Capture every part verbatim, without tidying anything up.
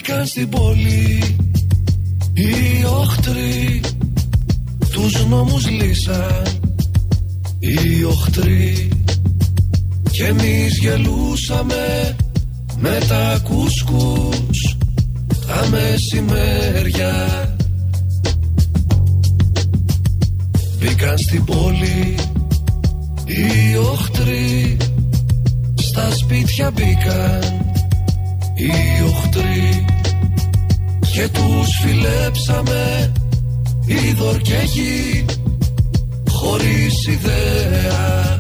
Μπήκαν στην πόλη οι οχτροί, τους νόμους λύσαν οι οχτροί, και εμείς γελούσαμε με τα κουσκούς τα μεσημέρια. Μπήκαν στην πόλη οι οχτροί, στα σπίτια μπήκαν οι οχτροί, και τους φιλέψαμε είδωρ και γη χωρίς ιδέα.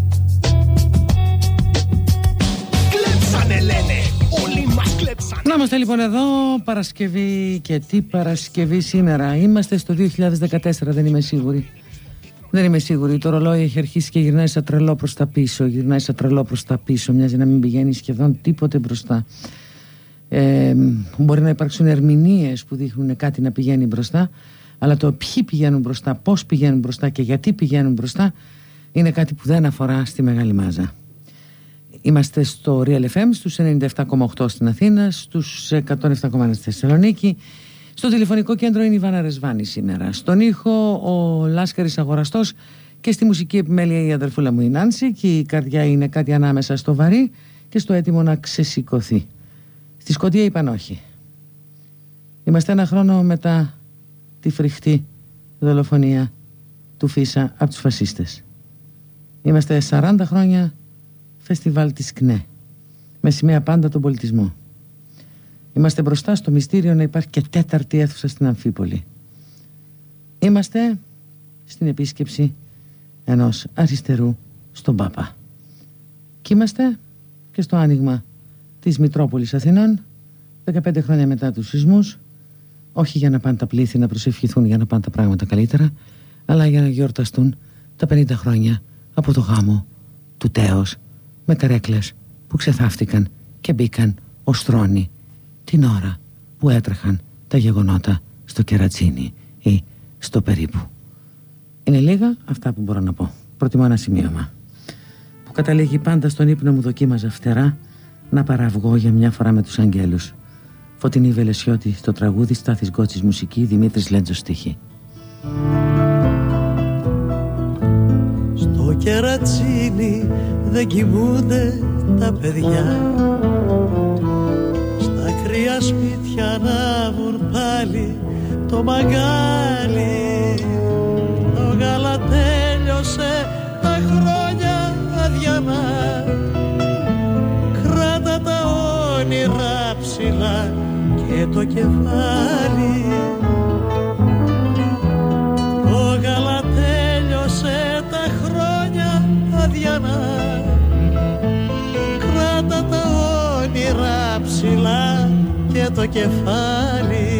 Κλέψανε λένε, όλοι μας κλέψανε. Να είμαστε λοιπόν εδώ Παρασκευή, και τι Παρασκευή σήμερα? Είμαστε στο δύο χιλιάδες δεκατέσσερα, δεν είμαι σίγουρη. Δεν είμαι σίγουρη. Το ρολόι έχει αρχίσει και γυρνάει σαν τρελό προς τα πίσω. Γυρνάει σαν τρελό προς τα πίσω. Μοιάζει να μην πηγαίνει σχεδόν τίποτε μπροστά. Ε, μπορεί να υπάρξουν ερμηνείες που δείχνουν κάτι να πηγαίνει μπροστά, αλλά το ποιοι πηγαίνουν μπροστά, πώς πηγαίνουν μπροστά και γιατί πηγαίνουν μπροστά είναι κάτι που δεν αφορά στη μεγάλη μάζα. Είμαστε στο Real εφ εμ, στους ενενήντα επτά κόμμα οκτώ στην Αθήνα, στους εκατόν επτά κόμμα ένα στη Θεσσαλονίκη. Στο τηλεφωνικό κέντρο είναι η Βάνα Ρεσβάνη σήμερα. Στον ήχο ο Λάσκαρης Αγοραστός, και στη μουσική επιμέλεια η αδερφούλα μου η Νάνση, και η καρδιά είναι κάτι ανάμεσα στο βαρύ και στο έτοιμο να ξεσηκωθεί. Στη σκοτία είπαν όχι. Είμαστε ένα χρόνο μετά τη φρικτή δολοφονία του Φίσα από τους φασίστες. Είμαστε σαράντα χρόνια φεστιβάλ της ΚΝΕ, με σημαία πάντα τον πολιτισμό. Είμαστε μπροστά στο μυστήριο να υπάρχει και τέταρτη αίθουσα στην Αμφίπολη. Είμαστε στην επίσκεψη ενός αριστερού στον Πάπα. Και είμαστε και στο άνοιγμα της Μητρόπολης Αθηνών, δεκαπέντε χρόνια μετά τους σεισμούς, όχι για να πάνε τα πλήθη να προσευχηθούν για να πάνε τα πράγματα καλύτερα, αλλά για να γιορταστούν τα πενήντα χρόνια από το γάμο του Τέος, με καρέκλες που ξεθάφτηκαν και μπήκαν ως θρόνοι την ώρα που έτρεχαν τα γεγονότα στο Κερατσίνι ή στο περίπου. Είναι λίγα αυτά που μπορώ να πω. Προτιμώ ένα σημείωμα που καταλήγει πάντα στον ύπνο μου, δοκίμαζα φτερά να παραυγώ για μια φορά με τους αγγέλους. Φωτεινή Βελεσιώτη στο τραγούδι, Στάθης Γκότσης μουσική, Δημήτρης Λέντζος στίχη. Στο Κερατσίνι δεν κοιμούνται τα παιδιά, στα κρύα σπίτια ανάβουν πάλι το μαγκάλι. Το γάλα τέλειωσε, τα χρόνια αδιανά, κράτα τα όνειρα ψηλά και το κεφάλι. Το γάλα τέλειωσε, τα χρόνια αδιανά, κράτα τα όνειρα ψηλά και το κεφάλι.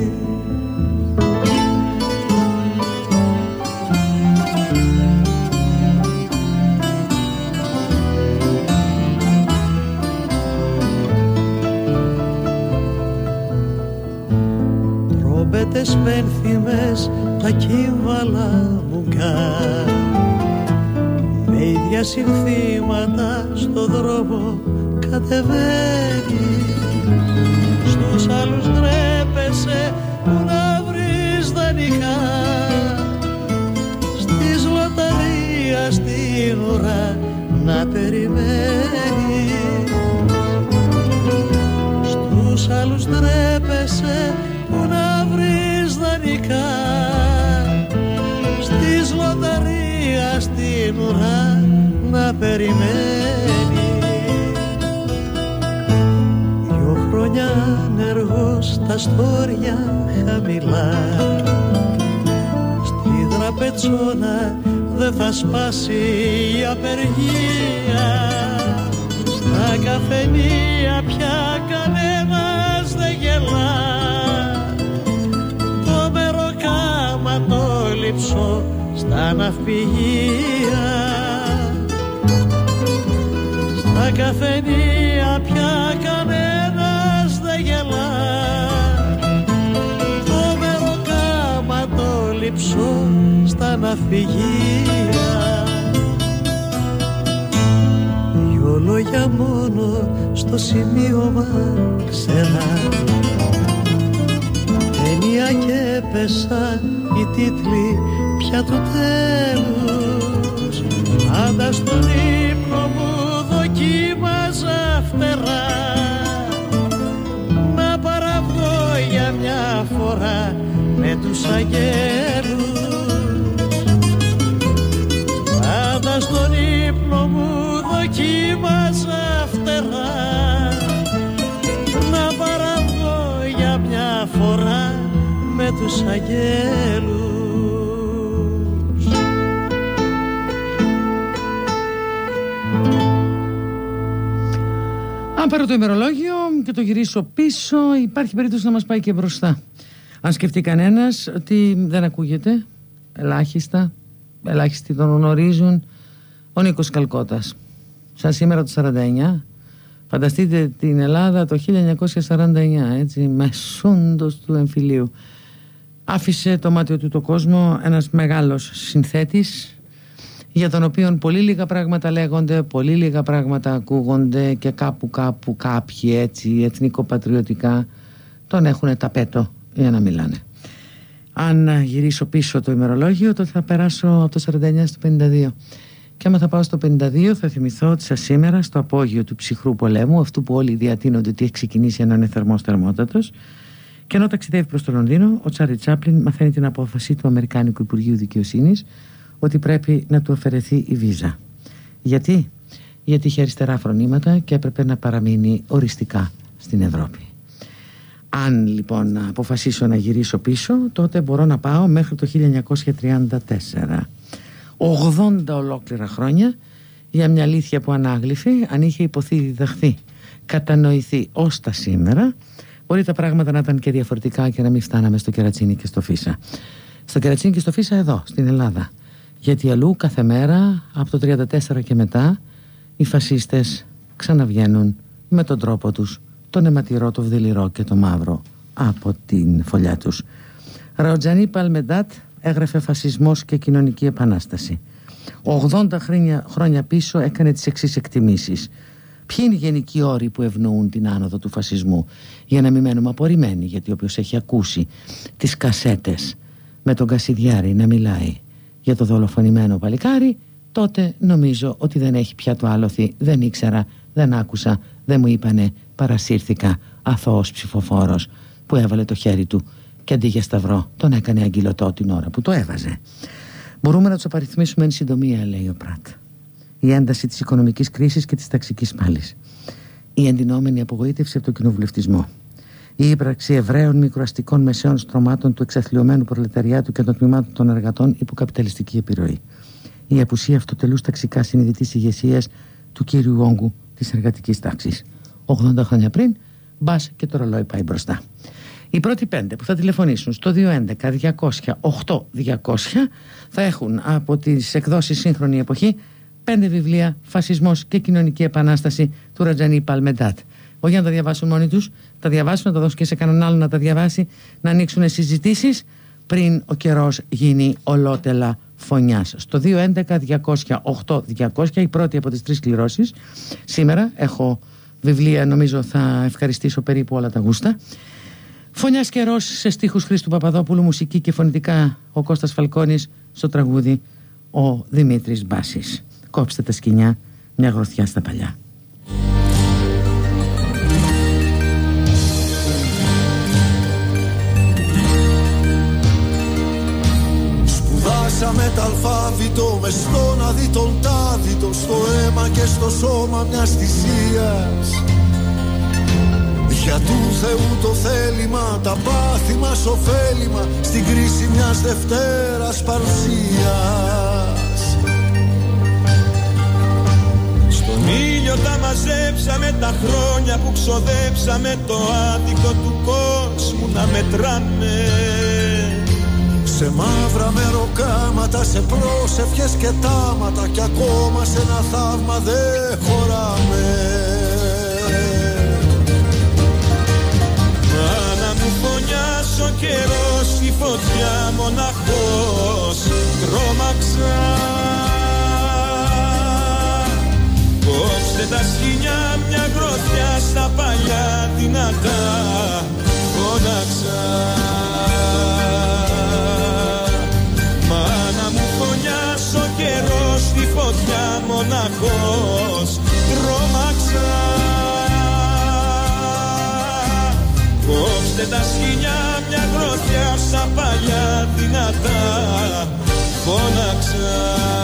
Τρομπέτες πένθυμες τα κύβαλα μουγκά, με ίδια συνθήματα στο δρόμο κατεβαίνει. Στους άλλους ντρέπεσαι που να βρεις δανεικά, στις λοταρία στην ουρά να περιμένει. Στους άλλους ντρέπεσαι που να βρεις δανεικά, στις λοταρία στην ουρά να περιμένει. Δυο χρόνια ανεργός στα στόρια χαμηλά, στη δραπετσόνα δεν θα σπάσει η απεργία. Στα καφενεία πια κανένας δεν γελά, το μεροκάμα το λείψω στα ναυπηγεία. Στα καφενεία πια κανένας δεν γελά, το μεροκάμα το λείψω στα ναυπηγεία. Δυο λόγια μόνο στο σημείωμα ξένα, έπεσαν οι τίτλοι πια του τέλους. Πάντα στον ύπνο μου δοκίμαζα φτερά να παραβγώ για μια φορά με τους αγγέλους. Πάντα στον ύπνο μου δοκίμαζα φτερά να παραβγώ για μια φορά με τους αγγέλους. Αν πάρω το ημερολόγιο και το γυρίσω πίσω, υπάρχει περίπτωση να μας πάει και μπροστά. Αν σκεφτεί κανένας ότι δεν ακούγεται, ελάχιστα, ελάχιστοι τον γνωρίζουν, ο Νίκος Καλκώτας. Σαν σήμερα το σαράντα εννιά, φανταστείτε την Ελλάδα το χίλια εννιακόσια σαράντα εννιά, έτσι, μεσούντος του εμφυλίου. Άφησε το μάτιο του το κόσμο ένας μεγάλος συνθέτης, για τον οποίο πολύ λίγα πράγματα λέγονται, πολύ λίγα πράγματα ακούγονται και κάπου κάπου κάποιοι έτσι εθνικοπατριωτικά τον έχουν ταπέτο για να μιλάνε. Αν γυρίσω πίσω το ημερολόγιο, τότε θα περάσω από το σαράντα εννιά στο πενήντα δύο. Και άμα θα πάω στο πενήντα δύο, θα θυμηθώ ότι σας σήμερα, στο απόγειο του ψυχρού πολέμου, αυτού που όλοι διατείνονται ότι έχει ξεκινήσει να είναι θερμός θερμότατος, και ενώ ταξιδεύει προς το Λονδίνο, ο Τσάρλι Τσάπλιν μαθαίνει την απόφαση του Αμερικάνικου Υπουργείου Δικαιοσύνης ότι πρέπει να του αφαιρεθεί η βίζα. Γιατί? Γιατί είχε αριστερά φρονήματα και έπρεπε να παραμείνει οριστικά στην Ευρώπη. Αν λοιπόν αποφασίσω να γυρίσω πίσω, τότε μπορώ να πάω μέχρι το χίλια εννιακόσια τριάντα τέσσερα. ογδόντα ολόκληρα χρόνια για μια αλήθεια που ανάγλυφη, αν είχε υποθεί, διδαχθεί, κατανοηθεί ως τα σήμερα, μπορεί τα πράγματα να ήταν και διαφορετικά και να μην φτάναμε στο Κερατσίνι και στο Φίσα. Στο Κερατσίνι και στο Φίσα εδώ, στην Ελλάδα. Γιατί αλλού κάθε μέρα, από το τριάντα τέσσερα και μετά, οι φασίστες ξαναβγαίνουν με τον τρόπο τους, τον αιματηρό, το βδελιρό και το μαύρο από την φωλιά τους. Ραοτζανί Παλμεντάτ έγραφε «Φασισμός και κοινωνική επανάσταση». ογδόντα χρόνια πίσω έκανε τις εξής εκτιμήσεις. Ποιοι είναι οι γενικοί όροι που ευνοούν την άνοδο του φασισμού? Για να μην μένουμε απορριμμένοι, γιατί όποιος έχει ακούσει τις κασέτες με τον Κασιδιάρη να μιλάει για το δολοφονημένο παλικάρι, τότε νομίζω ότι δεν έχει πια το άλοθη. Δεν ήξερα, δεν άκουσα, δεν μου είπανε, παρασύρθηκα, αθώος ψηφοφόρος που έβαλε το χέρι του και αντί για σταυρό τον έκανε αγγυλωτό την ώρα που το έβαζε. Μπορούμε να τους απαριθμίσουμε εν συντομία, λέει ο Πρατ. Η ένταση της οικονομικής κρίσης και της ταξικής πάλης, η εντυνόμενη απογοήτευση από τον κοινοβουλευτισμό, η ύπαρξη ευραίων μικροαστικών μεσαίων στρωμάτων του εξαθλιωμένου προλεταριάτου και των τμήματων των εργατών υπό καπιταλιστική επιρροή, η απουσία αυτοτελούς ταξικά συνειδητής ηγεσίας του κύριου όγκου της εργατικής τάξης. ογδόντα χρόνια πριν, μπας και το ρολόι πάει μπροστά. Οι πρώτοι πέντε που θα τηλεφωνήσουν στο δύο έντεκα διακόσια οκτώ διακόσια θα έχουν από τις εκδόσεις Σύγχρονη Εποχή πέντε βιβλία «Φασισμός και κοινωνική επανάσταση» του Ραοτζανί Παλμεντάτ. Όχι να τα διαβάσουν μόνοι τους, τα διαβάσουν, να τα δώσουν και σε κανέναν άλλο να τα διαβάσει, να ανοίξουν συζητήσεις πριν ο καιρός γίνει ολότελα φωνιάς. Στο δύο έντεκα διακόσια οκτώ διακόσια, η πρώτη από τις τρεις κληρώσεις. Σήμερα έχω βιβλία, νομίζω θα ευχαριστήσω περίπου όλα τα γούστα. Φωνιάς καιρός σε στίχους Χρήστου Παπαδόπουλου, μουσική και φωνητικά ο Κώστας Φαλκόνης, στο τραγούδι ο Δημήτρης Μπάσης. Κόψτε τα σκοινιά, μια γροθιά στα παλιά. Σπουδάσαμε τ' αλφάβητο μες στον αδίτον τάδιτο, στο αίμα και στο σώμα μιας θυσίας. Για του Θεού το θέλημα, τα πάθη μας ωφέλιμα, στην κρίση μιας Δευτέρας παρουσίας. Στον ήλιο τα μαζέψαμε τα χρόνια που ξοδέψαμε, το άδικο του κόσμου να μετράμε. Σε μαύρα μεροκάματα, σε πρόσευχες και τάματα, κι ακόμα σε ένα θαύμα δεν χωράμε. Άνα μου φωνιάς ο καιρός, η φωτιά μοναχός τρόμαξα. Κόψτε τα σκοινιά, μια γροθιά στα παλιά δυνατά φώναξα. κόψτε τα σκοινιά, μια γροθιά στα παλιά δυνατά φώναξα.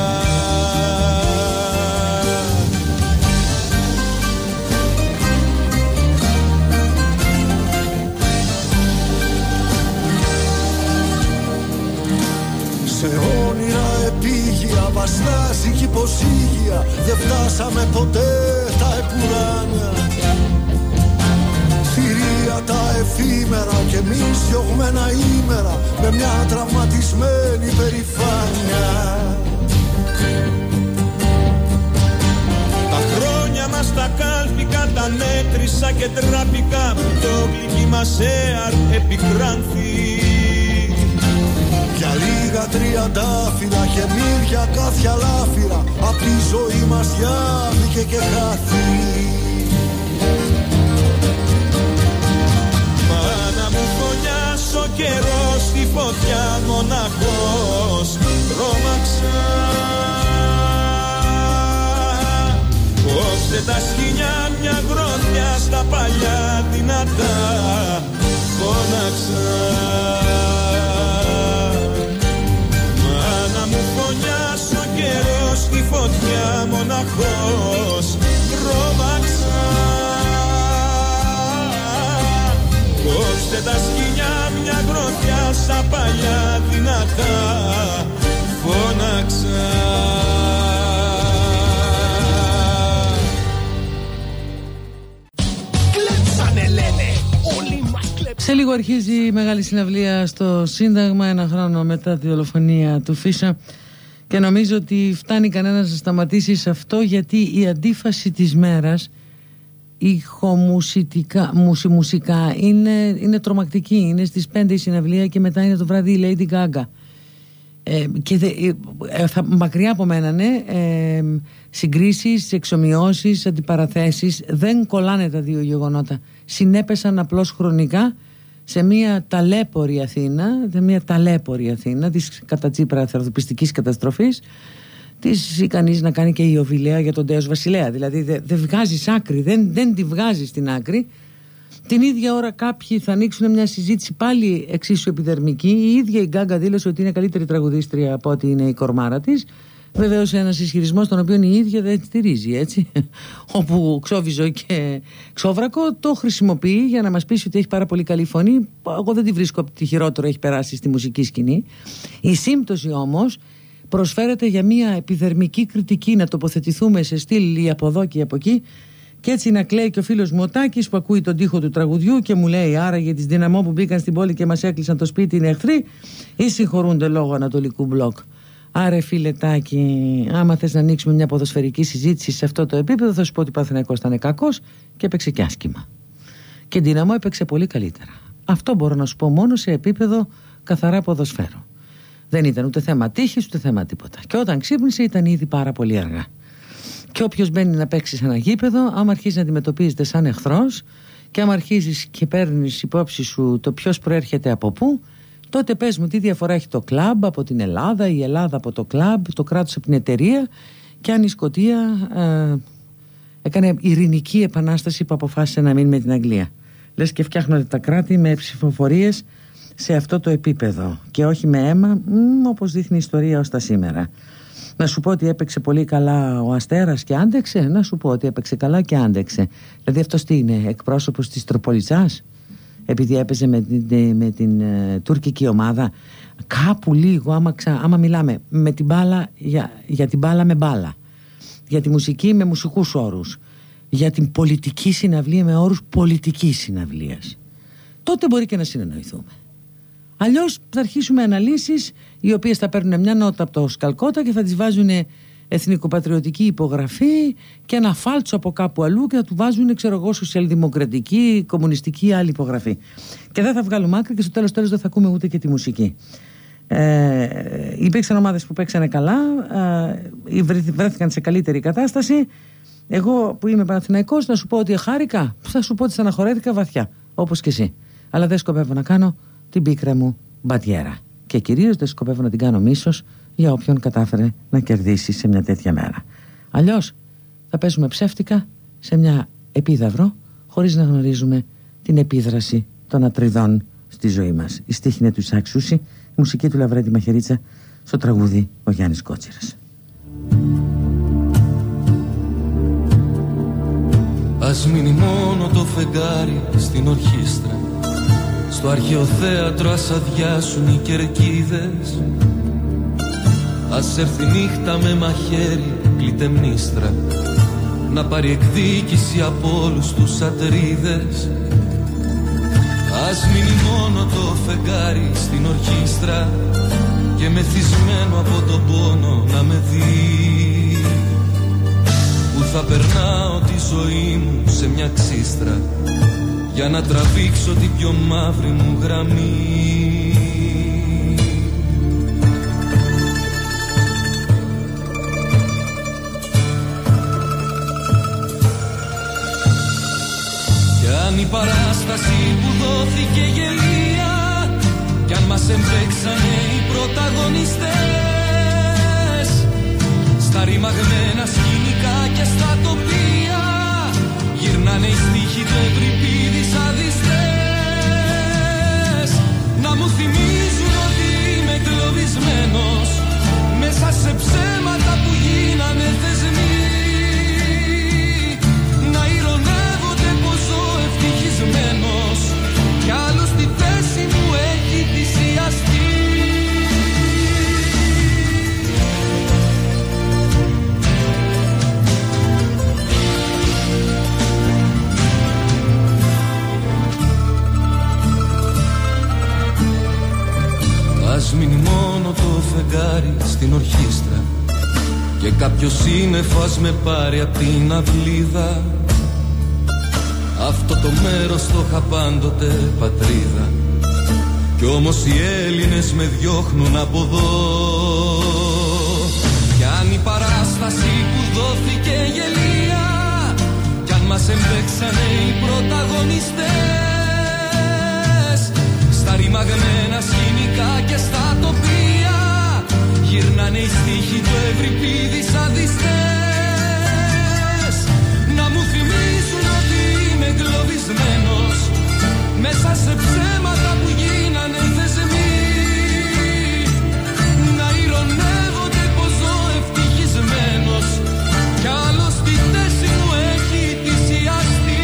Σε όνειρα επίγεια, βαστάζικη υποσύγεια, δεν φτάσαμε ποτέ τα επουράνια. Θηρία τα εφήμερα και εμείς διωγμένα ήμερα με μια τραυματισμένη περηφάνεια. Τα χρόνια μας τα κάλπικα, τα μέτρησα και τραπικά που το γλυκί μας έαρ επικράνθη. Για λίγα τριαντάφυλλα και μύρια κάθε λάφυρα, απ' τη ζωή μας διάβηκε και χάθη. Μάνα μου φωνιάς ο καιρός στη φωτιά μοναχός τρόμαξα. Κόψτε τα σκοινιά, μια γροθιά στα παλιά δυνατά φώναξα. Στη φωτιά μοναχός τρόμαξα. Κόψτε τα σκοινιά, μια γροθιά στα παλιά δυνατά φώναξα. Κλέψανε λένε, όλοι μας κλέψανε. Σε λίγο αρχίζει η μεγάλη συναυλία στο Σύνταγμα, ένα χρόνο μετά τη δολοφονία του Φίσα. Και νομίζω ότι φτάνει κανένας να σταματήσει σε αυτό, γιατί η αντίφαση της μέρας ηχομουσικά, μουσικά είναι, είναι τρομακτική. Είναι στις πέντε η συναυλία και μετά είναι το βράδυ η Lady Gaga. Ε, και δε, ε, θα, μακριά από μένα, ναι, ε, συγκρίσεις, εξομοιώσεις, αντιπαραθέσεις, δεν κολλάνε τα δύο γεγονότα. Συνέπεσαν απλώς χρονικά σε μια ταλέπορη Αθήνα, σε μια ταλέπορη Αθήνα της κατά Τσίπρα ανθρωπιστικής καταστροφής, της ικανής να κάνει και η Οβιλέα για τον Τέος Βασιλέα. Δηλαδή δεν δε βγάζεις άκρη, δεν, δεν τη βγάζεις στην άκρη. Την ίδια ώρα κάποιοι θα ανοίξουν μια συζήτηση πάλι εξίσου επιδερμική. Η ίδια η Γκάγκα δήλωσε ότι είναι καλύτερη τραγουδίστρια από ότι είναι η κορμάρα της. Βεβαίως ένας ισχυρισμός τον οποίο η ίδια δεν στηρίζει, έτσι. Όπου Ξόβιζο και Ξόβρακο το χρησιμοποιεί για να μας πείσει ότι έχει πάρα πολύ καλή φωνή. Εγώ δεν τη βρίσκω από τη χειρότερο έχει περάσει στη μουσική σκηνή. Η σύμπτωση όμως προσφέρεται για μια επιδερμική κριτική, να τοποθετηθούμε σε στυλ από εδώ και από εκεί. Και έτσι να κλαίει και ο φίλος μου ο Τάκης που ακούει τον τοίχο του τραγουδιού και μου λέει: άρα για τις δυναμό που μπήκαν στην πόλη και μας έκλεισαν το σπίτι είναι εχθροί ή συγχωρούνται λόγω ανατολικού μπλοκ. Άρε φίλε Τάκη, άμα θες να ανοίξουμε μια ποδοσφαιρική συζήτηση σε αυτό το επίπεδο, θα σου πω ότι ο Παναθηναϊκός ήταν κακός και έπαιξε και άσχημα. Και Δυναμό έπαιξε πολύ καλύτερα. Αυτό μπορώ να σου πω μόνο σε επίπεδο καθαρά ποδοσφαίρου. Δεν ήταν ούτε θέμα τύχης ούτε θέμα τίποτα. Και όταν ξύπνησε ήταν ήδη πάρα πολύ αργά. Και όποιος μπαίνει να παίξει σε ένα γήπεδο, άμα αρχίζει να αντιμετωπίζεται σαν εχθρός και άμα αρχίζεις και παίρνεις υπόψη σου το ποιος προέρχεται από πού, τότε πες μου τι διαφορά έχει το κλαμπ από την Ελλάδα, η Ελλάδα από το κλαμπ, το κράτος από την εταιρεία, και αν η Σκωτία ε, έκανε ειρηνική επανάσταση που αποφάσισε να μείνει με την Αγγλία. Λες και φτιάχνονται τα κράτη με ψηφοφορίες σε αυτό το επίπεδο και όχι με αίμα, μ, όπως δείχνει η ιστορία ως τα σήμερα. Να σου πω ότι έπαιξε πολύ καλά ο Αστέρας και άντεξε. Να σου πω ότι έπαιξε καλά και άντεξε. Δηλαδή αυτός τι είναι, εκπρόσωπος της Τροπολιτσάς, επειδή έπαιζε με την, με την uh, τουρκική ομάδα. Κάπου λίγο άμα, ξα, άμα μιλάμε με την μπάλα, για, για την μπάλα με μπάλα, για τη μουσική με μουσικούς όρους, για την πολιτική συναυλία με όρους πολιτικής συναυλίας, τότε μπορεί και να συνεννοηθούμε. Αλλιώς θα αρχίσουμε αναλύσεις οι οποίες θα παίρνουν μια νότα από το Σκαλκότα και θα τις βάζουν εθνικοπατριωτική υπογραφή και ένα φάλτσο από κάπου αλλού και θα του βάζουν, ξέρω εγώ, σοσιαλδημοκρατική, κομμουνιστική άλλη υπογραφή. Και δεν θα βγάλουμε άκρη και στο τέλος τέλος δεν θα ακούμε ούτε και τη μουσική. Ε, υπήρξαν ομάδες που παίξανε καλά, ε, βρέθηκαν σε καλύτερη κατάσταση. Εγώ που είμαι Παναθηναϊκός, να σου πω ότι χάρηκα, θα σου πω ότι στεναχωρέθηκα βαθιά, όπως και εσύ. Αλλά δεν σκοπεύω να κάνω την πίκρα μου μπατιέρα. Και κυρίως δεν σκοπεύω να την κάνω μίσος για όποιον κατάφερε να κερδίσει σε μια τέτοια μέρα. Αλλιώς θα παίζουμε ψεύτικα σε μια επίδαυρο χωρίς να γνωρίζουμε την επίδραση των ατριδών στη ζωή μας. Η στίχη είναι του Ισάκ Σούση, η μουσική του Λαβρέντη Μαχαιρίτσα, στο τραγούδι ο Γιάννης Κότσιρας. Ας μείνει μόνο το φεγγάρι στην ορχήστρα, στο αρχαίο θέατρο ας αδειάσουν οι κερκίδες. Ας έρθει νύχτα με μαχαίρι κλητεμνίστρα, να πάρει εκδίκηση από όλους τους ατρίδες. Ας μείνει μόνο το φεγγάρι στην ορχήστρα και μεθυσμένο από τον πόνο να με δει, που θα περνάω τη ζωή μου σε μια ξύστρα για να τραβήξω την πιο μαύρη μου γραμμή. Κι αν η παράσταση που δόθηκε γελία, κι αν μας εμπέξανε οι πρωταγωνιστές, στα ρημαγμένα σκηνικά και στα τοπία γυρνάνε οι στίχοι του Ευρυπίδη σαδιστές. Να μου θυμίζουν ότι είμαι εγκλωβισμένος μέσα σε ψέματα που γίνανε θεσμοί, να ηρωνεύονται πως ζω ευτυχισμένος κι άλλος τη θέση μου έχει θυσιαστεί. Ας μείνει μόνο το φεγγάρι στην ορχήστρα και κάποιο σύννεφο ας με πάρει απ' την αυλίδα. Αυτό το μέρος το είχα πάντοτε πατρίδα, κι όμως οι Έλληνες με διώχνουν από εδώ. Κι αν η παράσταση που δόθηκε γελία, κι αν μας εμπέξανε οι πρωταγωνιστές, στα ρημαγμένα σκηνικά και στα τοπία γυρνάνε οι στίχοι του Ευρυπίδη σαδιστές. Να μου θυμίσουν ότι είμαι εγκλωβισμένος μέσα σε ψέματα που γίνανε θεσμοί, να ηρωνεύονται πως ζω ευτυχισμένος κι άλλος τη θέση μου έχει θυσιαστεί.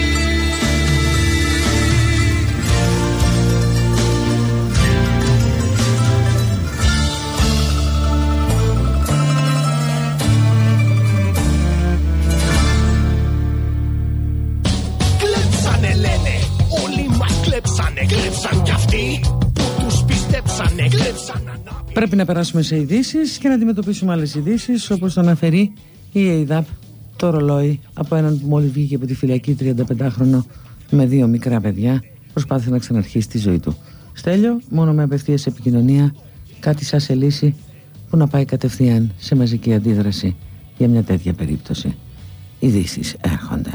Κλέψαν κι αυτοί που τους πιστέψανε, κλέψαν. Πρέπει να περάσουμε σε ειδήσεις και να αντιμετωπίσουμε άλλες ειδήσεις, όπως το αναφέρει η ΕΙΔΑΠ, το ρολόι από έναν που μόλις βγήκε από τη φυλακή, τριανταπεντάχρονο με δύο μικρά παιδιά, προσπάθησε να ξαναρχίσει τη ζωή του. Στέλιο, μόνο με απευθείας επικοινωνία, κάτι σαν σε λύση που να πάει κατευθείαν σε μαζική αντίδραση για μια τέτοια περίπτωση. Ειδήσεις έρχονται.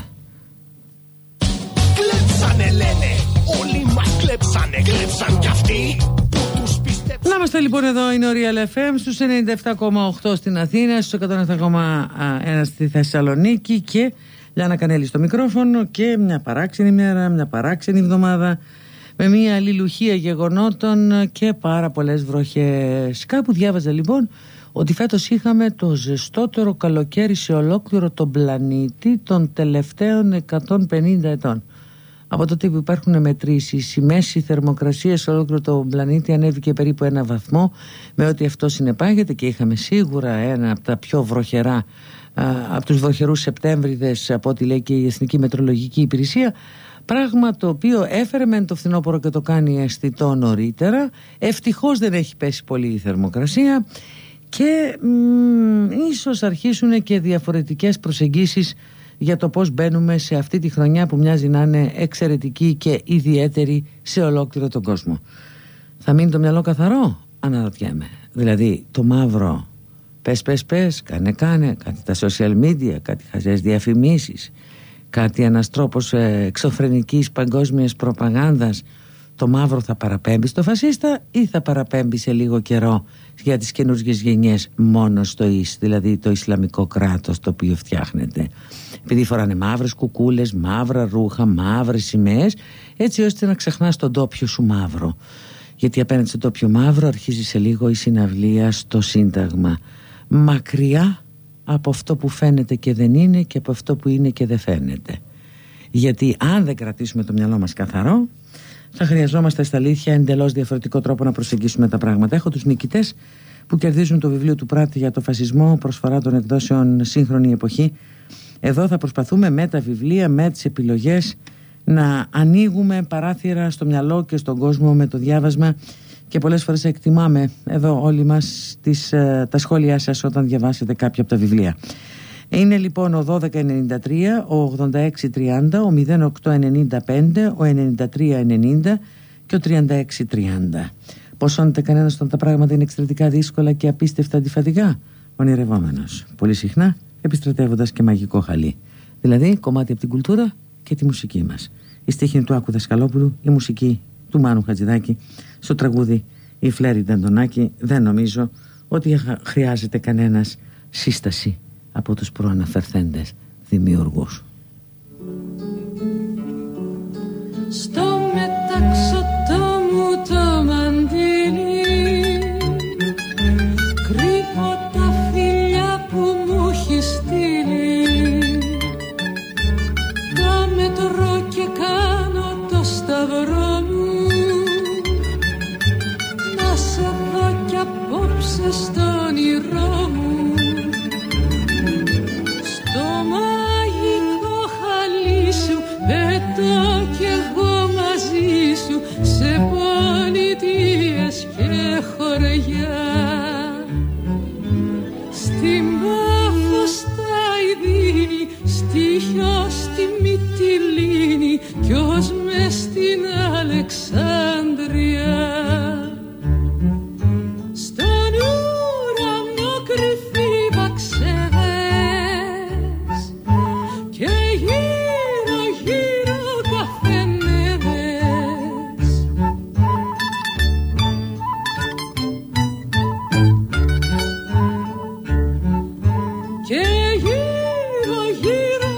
Κλέψανε λένε, όλοι μας κλέψανε, κλέψαν κι αυτοί που τους πιστέψανε. Να είμαστε λοιπόν εδώ, είναι ο Real εφ εμ στους ενενήντα επτά κόμμα οκτώ στην Αθήνα, στους εκατόν επτά κόμμα ένα στη Θεσσαλονίκη και Λιάννα Κανέλη στο μικρόφωνο και μια παράξενη μέρα, μια παράξενη εβδομάδα με μια αλληλουχία γεγονότων και πάρα πολλές βροχές. Κάπου διάβαζα λοιπόν ότι φέτος είχαμε το ζεστότερο καλοκαίρι σε ολόκληρο τον πλανήτη των τελευταίων εκατόν πενήντα ετών. Από τότε που υπάρχουν μετρήσεις, η μέση θερμοκρασία σε ολόκληρο τον πλανήτη ανέβηκε περίπου ένα βαθμό, με ό,τι αυτό συνεπάγεται, και είχαμε σίγουρα ένα από τα πιο βροχερά, α, από τους βροχερούς Σεπτέμβριδες, από ό,τι λέει και η Εθνική Μετρολογική Υπηρεσία. Πράγμα το οποίο έφερε μεν το φθινόπωρο και το κάνει αισθητό νωρίτερα. Ευτυχώς δεν έχει πέσει πολύ η θερμοκρασία και μ, ίσως αρχίσουν και διαφορετικές προσεγγίσεις για το πώς μπαίνουμε σε αυτή τη χρονιά που μοιάζει να είναι εξαιρετική και ιδιαίτερη σε ολόκληρο τον κόσμο. Θα μείνει το μυαλό καθαρό? Αναρωτιέμαι. Δηλαδή το μαύρο πες πες πες, κάνε κάνε, κάτι τα social media, κάτι χαζές διαφημίσεις, κάτι ένας τρόπος εξωφρενικής παγκόσμιας προπαγάνδας, Το μαύρο θα παραπέμπει στο φασίστα ή θα παραπέμπει σε λίγο καιρό για τις καινούργιες γενιές μόνο στο ΙΣ, δηλαδή το Ισλαμικό κράτος το οποίο φτιάχνεται, επειδή φοράνε μαύρες κουκούλες, μαύρα ρούχα, μαύρες σημαίες, έτσι ώστε να ξεχνάς τον ντόπιο σου μαύρο, γιατί απέναντι στο ντόπιο μαύρο αρχίζει σε λίγο η συναυλία στο Σύνταγμα, μακριά από αυτό που φαίνεται και δεν είναι και από αυτό που είναι και δεν φαίνεται. Γιατί αν δεν κρατήσουμε το μυαλό μας καθαρό, θα χρειαζόμαστε στα αλήθεια εντελώς διαφορετικό τρόπο να προσεγγίσουμε τα πράγματα. Έχω τους νικητές που κερδίζουν το βιβλίο του Πράτη για το φασισμό, προσφορά των εκδόσεων Σύγχρονη Εποχή. Εδώ θα προσπαθούμε με τα βιβλία, με τις επιλογές, να ανοίγουμε παράθυρα στο μυαλό και στον κόσμο με το διάβασμα, και πολλές φορές εκτιμάμε εδώ όλοι μας τις, τα σχόλιά σας όταν διαβάσετε κάποια από τα βιβλία. Είναι λοιπόν ο δώδεκα ενενήντα τρία, ο ογδόντα έξι τριάντα, ο μηδέν οκτώ ενενήντα πέντε, ο ενενήντα τρία ενενήντα και ο τριάντα έξι τριάντα. Ποσώνεται κανένας όταν τα πράγματα είναι εξαιρετικά δύσκολα και απίστευτα αντιφατικά? Ονειρευόμενος, πολύ συχνά επιστρατεύοντας και μαγικό χαλί. Δηλαδή κομμάτι από την κουλτούρα και τη μουσική μας. Η στίχη του Άκου Δασκαλόπουλου, η μουσική του Μάνου Χατζηδάκη, στο τραγούδι η Φλέρη Νταντονάκη. Δεν νομίζω ότι χρειάζεται κανένας σύσταση από τους προαναφερθέντες δημιουργούς. Στο μεταξωτό μου το μαντίλι κρύβω τα φιλιά που μου έχει στείλει, τα μετρώ και κάνω το σταυρό μου, να σε δω κι απόψε στο όνειρό μου. Στο μαγικό χαλί σου πετώ κι εγώ μαζί σου, σε πολιτείες και χωριά. Στην Πάφο, στα Ιδίνη, στη Χιό, στη Μυτιλίνη κι ως μες στην Αλεξάνδρεια. Στον ουρανό κρυφή βαξέδες και γύρω γύρω καφενέδες. Και γύρω γύρω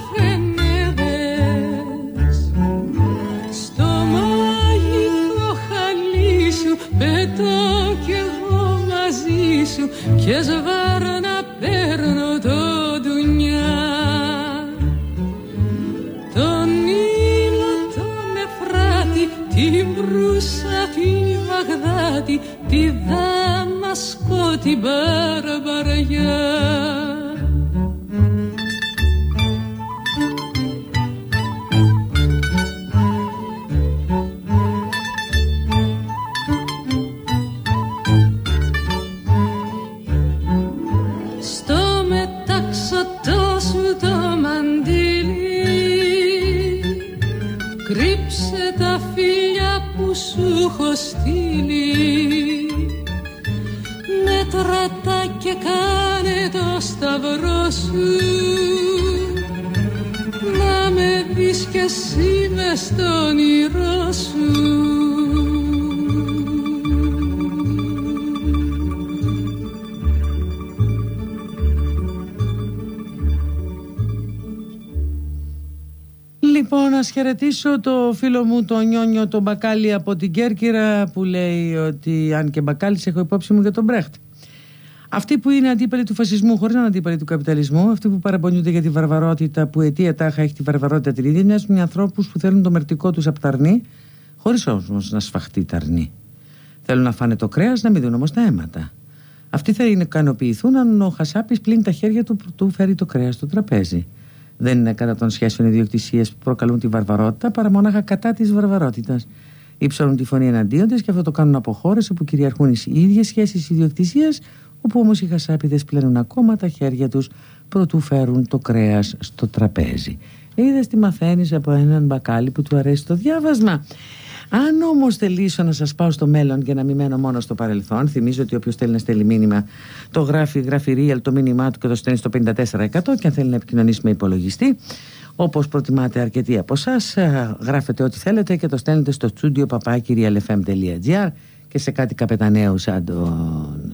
καφενέδες. Στο μαγικό χαλί σου πετώ κι εγώ μαζί σου και σβάρω να παίρνω το ντουνιά. Τον Νείλο, τον Εφράτη, την Προύσα, την Βαγδάτη, τη Δαμασκό, την Μπαρμπαριά. Στο μεταξωτό σου το μαντίλι κρύψε τα φιλιά που σου έχω στείλει, μέτρα τα και κάνε το σταυρό σου, να με δεις κι εσύ μες στο όνειρό σου. Λοιπόν, να χαιρετήσω το φίλο μου τον Νιόνιο τον Μπακάλι από την Κέρκυρα, που λέει ότι αν και Μπακάλης έχω υπόψη μου για τον Μπρέχτ. Αυτοί που είναι αντίπαλοι του φασισμού χωρίς να είναι αντίπαλοι του καπιταλισμού, αυτοί που παραπονιούνται για τη βαρβαρότητα που αιτία τάχα έχει τη βαρβαρότητα την ίδια, μοιάζουν με ανθρώπους που θέλουν το μερτικό τους από τα αρνί, χωρίς όμως να σφαχτεί τα αρνί. Θέλουν να φάνε το κρέας, να μην δουν όμως τα αίματα. Αυτοί θα ικανοποιηθούν αν ο Χασάπης πλύνει τα χέρια του του φέρει το κρέας στο τραπέζι. Δεν είναι κατά των σχέσεων ιδιοκτησίας που προκαλούν τη βαρβαρότητα, παρά μονάχα κατά της βαρβαρότητας. Υψώνουν τη φωνή εναντίον της και αυτό το κάνουν από χώρες όπου κυριαρχούν οι ίδιες σχέσεις ιδιοκτησίας, όπου όμως οι χασάπιδες πλένουν ακόμα τα χέρια τους προτού φέρουν το κρέας στο τραπέζι. Είδες τι μαθαίνεις από έναν Μπακάλι που του αρέσει το διάβασμα. Αν όμως θελήσω να σας πάω στο μέλλον και να μην μένω μόνο στο παρελθόν, θυμίζω ότι όποιος θέλει να στέλνει μήνυμα, το γράφει, γράφει real το μήνυμά του και το στέλνει στο πενήντα τέσσερα εκατό, και αν θέλει να επικοινωνήσει με υπολογιστή, Όπως προτιμάτε αρκετοί από εσάς, γράφετε ό,τι θέλετε και το στέλνετε στο studio παπάκυρι ελ εφ εμ τελεία τζι άρ και σε κάτι καπεταναίου σαν τον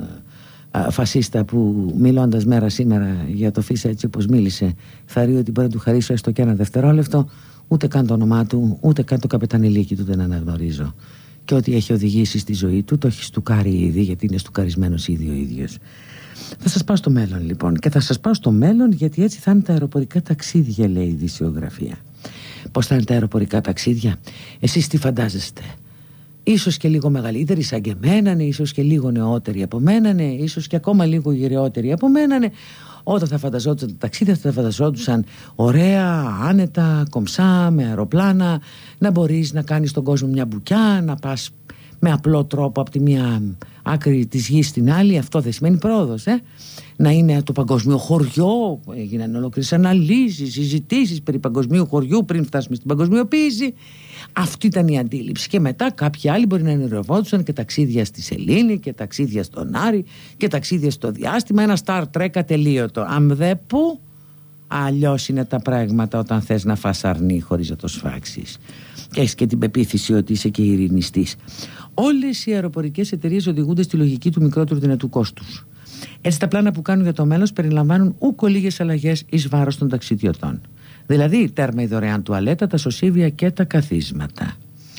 α, φασίστα που μιλώντας μέρα σήμερα για το Φίσα έτσι όπως μίλησε θα ρει ότι μπορεί να του χαρίσω έστω και ένα δευτερόλεπτο. Ούτε καν το όνομά του, ούτε καν το καπετανιλίκι του δεν αναγνωρίζω. Και ό,τι έχει οδηγήσει στη ζωή του το έχει στουκάρει ήδη, γιατί είναι στουκαρισμένος ήδη ο ίδιος. Θα σας πάω στο μέλλον λοιπόν. Και θα σας πάω στο μέλλον γιατί έτσι θα είναι τα αεροπορικά ταξίδια, λέει η ειδησιογραφία. Πώς θα είναι τα αεροπορικά ταξίδια? Εσείς τι φαντάζεστε? Ίσως και λίγο μεγαλύτεροι σαν και μένανε, ίσως και λίγο νεότεροι από μένανε, ίσως και ακόμα λίγο γυρεότεροι από μένανε. Όταν θα φανταζόντουσαν τα ταξίδια, θα φανταζόντουσαν ωραία, άνετα, κομψά, με αεροπλάνα, να μπορείς να κάνεις στον κόσμο μια μπουκιά, να πας με απλό τρόπο από τη μία άκρη της γης στην άλλη. Αυτό δεν σημαίνει πρόοδος, ε? Να είναι το παγκοσμίο χωριό, έγιναν ολόκληρες αναλύσεις, συζητήσεις περί παγκοσμίου χωριού πριν φτάσουμε στην παγκοσμιοποίηση. Αυτή ήταν η αντίληψη. Και μετά κάποιοι άλλοι μπορεί να ενεργοβόντουσαν και ταξίδια στη Σελήνη και ταξίδια στον Άρη και ταξίδια στο διάστημα. Ένα Star Trek ατελείωτο. Αν δε που, αλλιώς είναι τα πράγματα όταν θες να φας αρνί χωρίς να το σφάξεις. Και έχεις και την πεποίθηση ότι είσαι και ειρηνιστής. Όλες οι αεροπορικές εταιρείες οδηγούνται στη λογική του μικρότερου δυνατού κόστους. Έτσι τα πλάνα που κάνουν για το μέλλον περιλαμβάνουν ούκο λίγες αλλαγές εις βάρος των ταξιδιωτών. Δηλαδή τέρμα η δωρεάν τουαλέτα, τα σωσίβια και τα καθίσματα.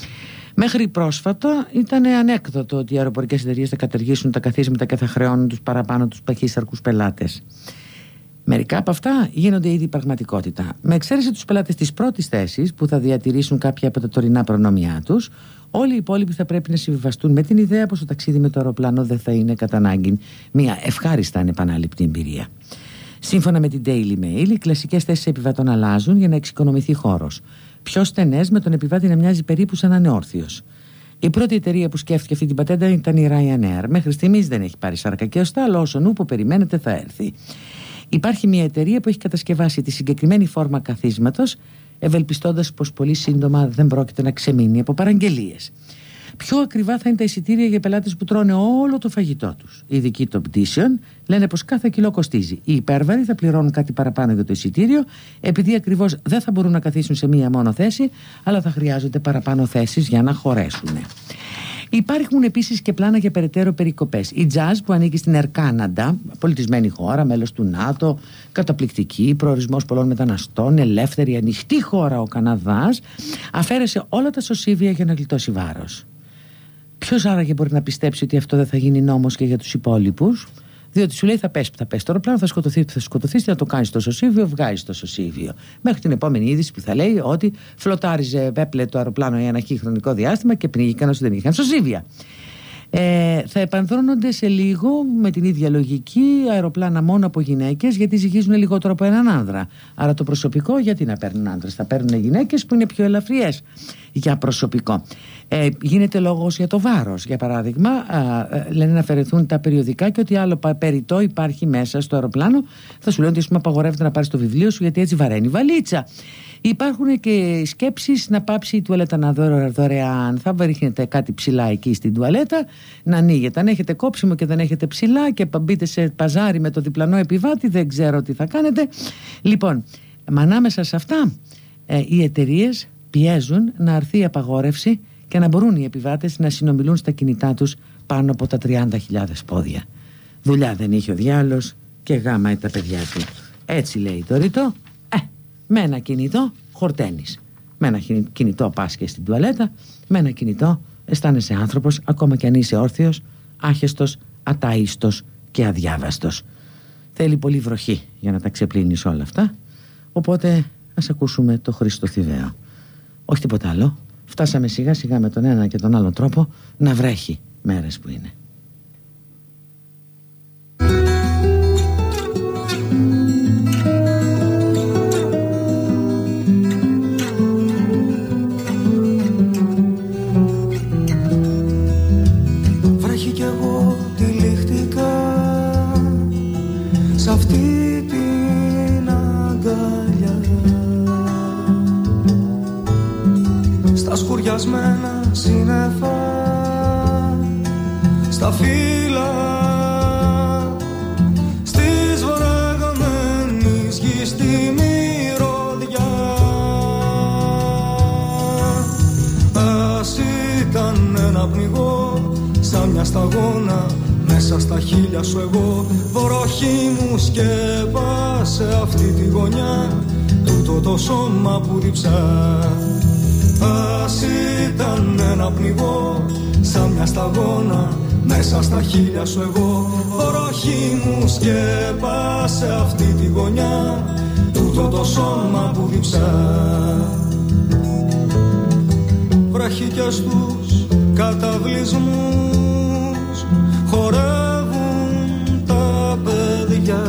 Μέχρι πρόσφατα ήταν ανέκδοτο ότι οι αεροπορικές εταιρείες θα καταργήσουν τα καθίσματα και θα χρεώνουν τους παραπάνω τους παχύσαρκους πελάτες. Μερικά από αυτά γίνονται ήδη πραγματικότητα. Με εξαίρεση τους πελάτες της πρώτης θέσης που θα διατηρήσουν κάποια από τα τωρινά προνόμια τους, όλοι οι υπόλοιποι θα πρέπει να συμβιβαστούν με την ιδέα πως το ταξίδι με το αεροπλάνο δεν θα είναι κατά ανάγκη μια ευχάριστα ανεπανάληπτη εμπειρία. Σύμφωνα με την Daily Mail, οι κλασικές θέσεις επιβατών αλλάζουν για να εξοικονομηθεί χώρος. Πιο στενές, με τον επιβάτη να μοιάζει περίπου σαν ανεόρθιος. Η πρώτη εταιρεία που σκέφτηκε αυτή την πατέντα ήταν η Ryanair. Μέχρι στιγμής δεν έχει πάρει σάρκα και οστά, αλλά όσον ούπο περιμένετε θα έρθει. Υπάρχει μια εταιρεία που έχει κατασκευάσει τη συγκεκριμένη φόρμα καθίσματος, ευελπιστώντας πως πολύ σύντομα δεν πρόκειται να ξεμείνει από παραγγελίες. Πιο ακριβά θα είναι τα εισιτήρια για πελάτες που τρώνε όλο το φαγητό τους. Οι ειδικοί των πτήσεων λένε πως κάθε κιλό κοστίζει. Οι υπέρβαροι θα πληρώνουν κάτι παραπάνω για το εισιτήριο, επειδή ακριβώς δεν θα μπορούν να καθίσουν σε μία μόνο θέση, αλλά θα χρειάζονται παραπάνω θέσεις για να χωρέσουν. Υπάρχουν επίσης και πλάνα για περαιτέρω περικοπές. Η Jazz, που ανήκει στην Air Canada, πολιτισμένη χώρα, μέλος του ΝΑΤΟ, καταπληκτική, προορισμός πολλών μεταναστών, ελεύθερη, ανοιχτή χώρα ο Καναδάς, αφαίρεσε όλα τα σωσίβια για να γλιτώσει βάρος. Ποιος άραγε μπορεί να πιστέψει ότι αυτό δεν θα γίνει νόμος και για τους υπόλοιπους? Διότι σου λέει θα πέσει, θα πέσει το αεροπλάνο, θα σκοτωθεί, θα σκοτωθεί, να το κάνει στο σωσίβιο, βγάζει το σωσίβιο. Μέχρι την επόμενη είδηση που θα λέει ότι φλοτάριζε, έπλε το αεροπλάνο για ένα χι χρονικό διάστημα και πνίγηκαν όσοι δεν είχαν σωσίβια. Ε, θα επανδρώνονται σε λίγο με την ίδια λογική αεροπλάνα μόνο από γυναίκες, γιατί ζυγίζουν λιγότερο από έναν άνδρα. Άρα το προσωπικό γιατί να παίρνουν άντρες? Θα παίρνουν γυναίκες που είναι πιο ελαφριές για προσωπικό. Ε, γίνεται λόγος για το βάρος. Για παράδειγμα, α, α, λένε να αφαιρεθούν τα περιοδικά και ότι άλλο περιττό υπάρχει μέσα στο αεροπλάνο. Θα σου λένε ότι απαγορεύεται να πάρεις το βιβλίο σου γιατί έτσι βαραίνει βαλίτσα. Υπάρχουν και σκέψεις να πάψει η τουαλέτα να δωρεάν. Θα ρίχνετε κάτι ψηλά εκεί στην τουαλέτα, να ανοίγετε. Αν έχετε κόψιμο και δεν έχετε ψηλά και μπείτε σε παζάρι με το διπλανό επιβάτη, δεν ξέρω τι θα κάνετε. Λοιπόν, ανάμεσα σε αυτά, ε, οι εταιρείες πιέζουν να αρθεί η απαγόρευση και να μπορούν οι επιβάτες να συνομιλούν στα κινητά τους πάνω από τα τριάντα χιλιάδες πόδια. Δουλειά δεν είχε ο διάλος και γάμα τα παιδιά του. Έτσι λέει το ρητό. Ε, με ένα κινητό χορταίνεις. Με ένα κινητό πας και στην τουαλέτα. Με ένα κινητό αισθάνεσαι άνθρωπος, ακόμα κι αν είσαι όρθιος, άχεστος, αταΐστος και αδιάβαστος. Θέλει πολύ βροχή για να τα ξεπλύνεις όλα αυτά. Οπότε ας ακούσουμε το Χρήστο Θηβαίο. Όχι τίποτα άλλο. Φτάσαμε σιγά σιγά με τον ένα και τον άλλο τρόπο να βρέχει μέρες που είναι. Βρέχει κι εγώ τυλίχτηκα σ' αυτή την αγκαλιά, στα σκουριασμένα σύννεφα, στα φύλλα στις βραγωμένης γης τη μυρωδιά. ένα πνιγώ σαν μια σταγόνα μέσα στα χείλια σου εγώ. Βροχή μου σκέπασε αυτή τη γωνιά, τούτο το σώμα που διψά. Ας ήταν ένα πνιγώ σαν μια σταγόνα μέσα στα χείλια σου εγώ. Βροχή μου σκέπασε αυτή τη γωνιά, τούτο το σώμα που διψά. Βράχει και στους καταβλισμούς χορεύουν τα παιδιά.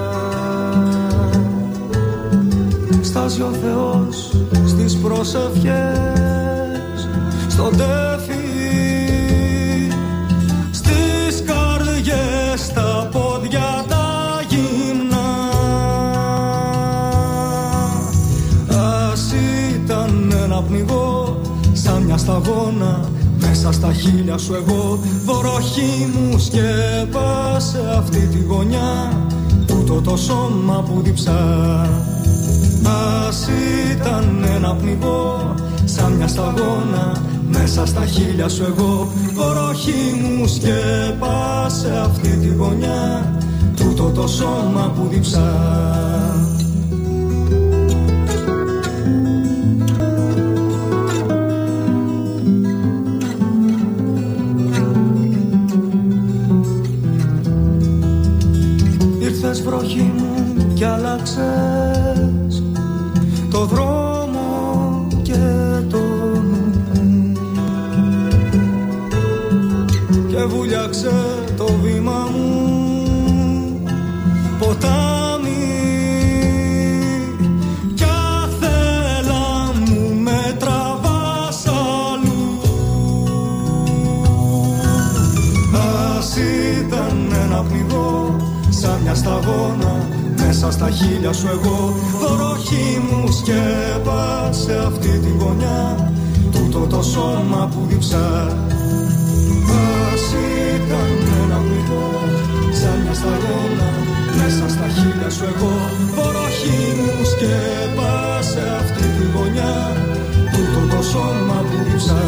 Στάζει ο Θεός στις προσευχές, στον τέφι, στις καρδιές, στα πόδια τα γυμνά. Ας ήταν ένα πνιγώ σαν μια σταγόνα μέσα στα χείλια σου εγώ. Βροχή μου σκέπασε αυτή τη γωνιά, τούτο το σώμα που διψά. Ας ήταν ένα πνιγώ σαν μια σταγόνα μέσα στα χείλια σου εγώ. Βροχή μου σκέπασε αυτή τη γωνιά, τούτο το σώμα που διψά. Ήρθες βροχή μου κι άλλαξες το δρόμο και το νου και βούλιαξε το βήμα μου ποτάμι κι άθελα μου με τραβάς αλλού. Ας ήταν ένα πνιγώ σαν μια σταγόνα μέσα στα χείλια σου εγώ. Βροχή μου σκέπασε αυτή τη γωνιά, τούτο το σώμα που διψά. Ας ήταν ένα πνιγώ σαν μια σταγόνα μέσα στα χείλια σου εγώ. Βροχή μου σκέπασε αυτή τη γωνιά, τούτο το σώμα που διψά.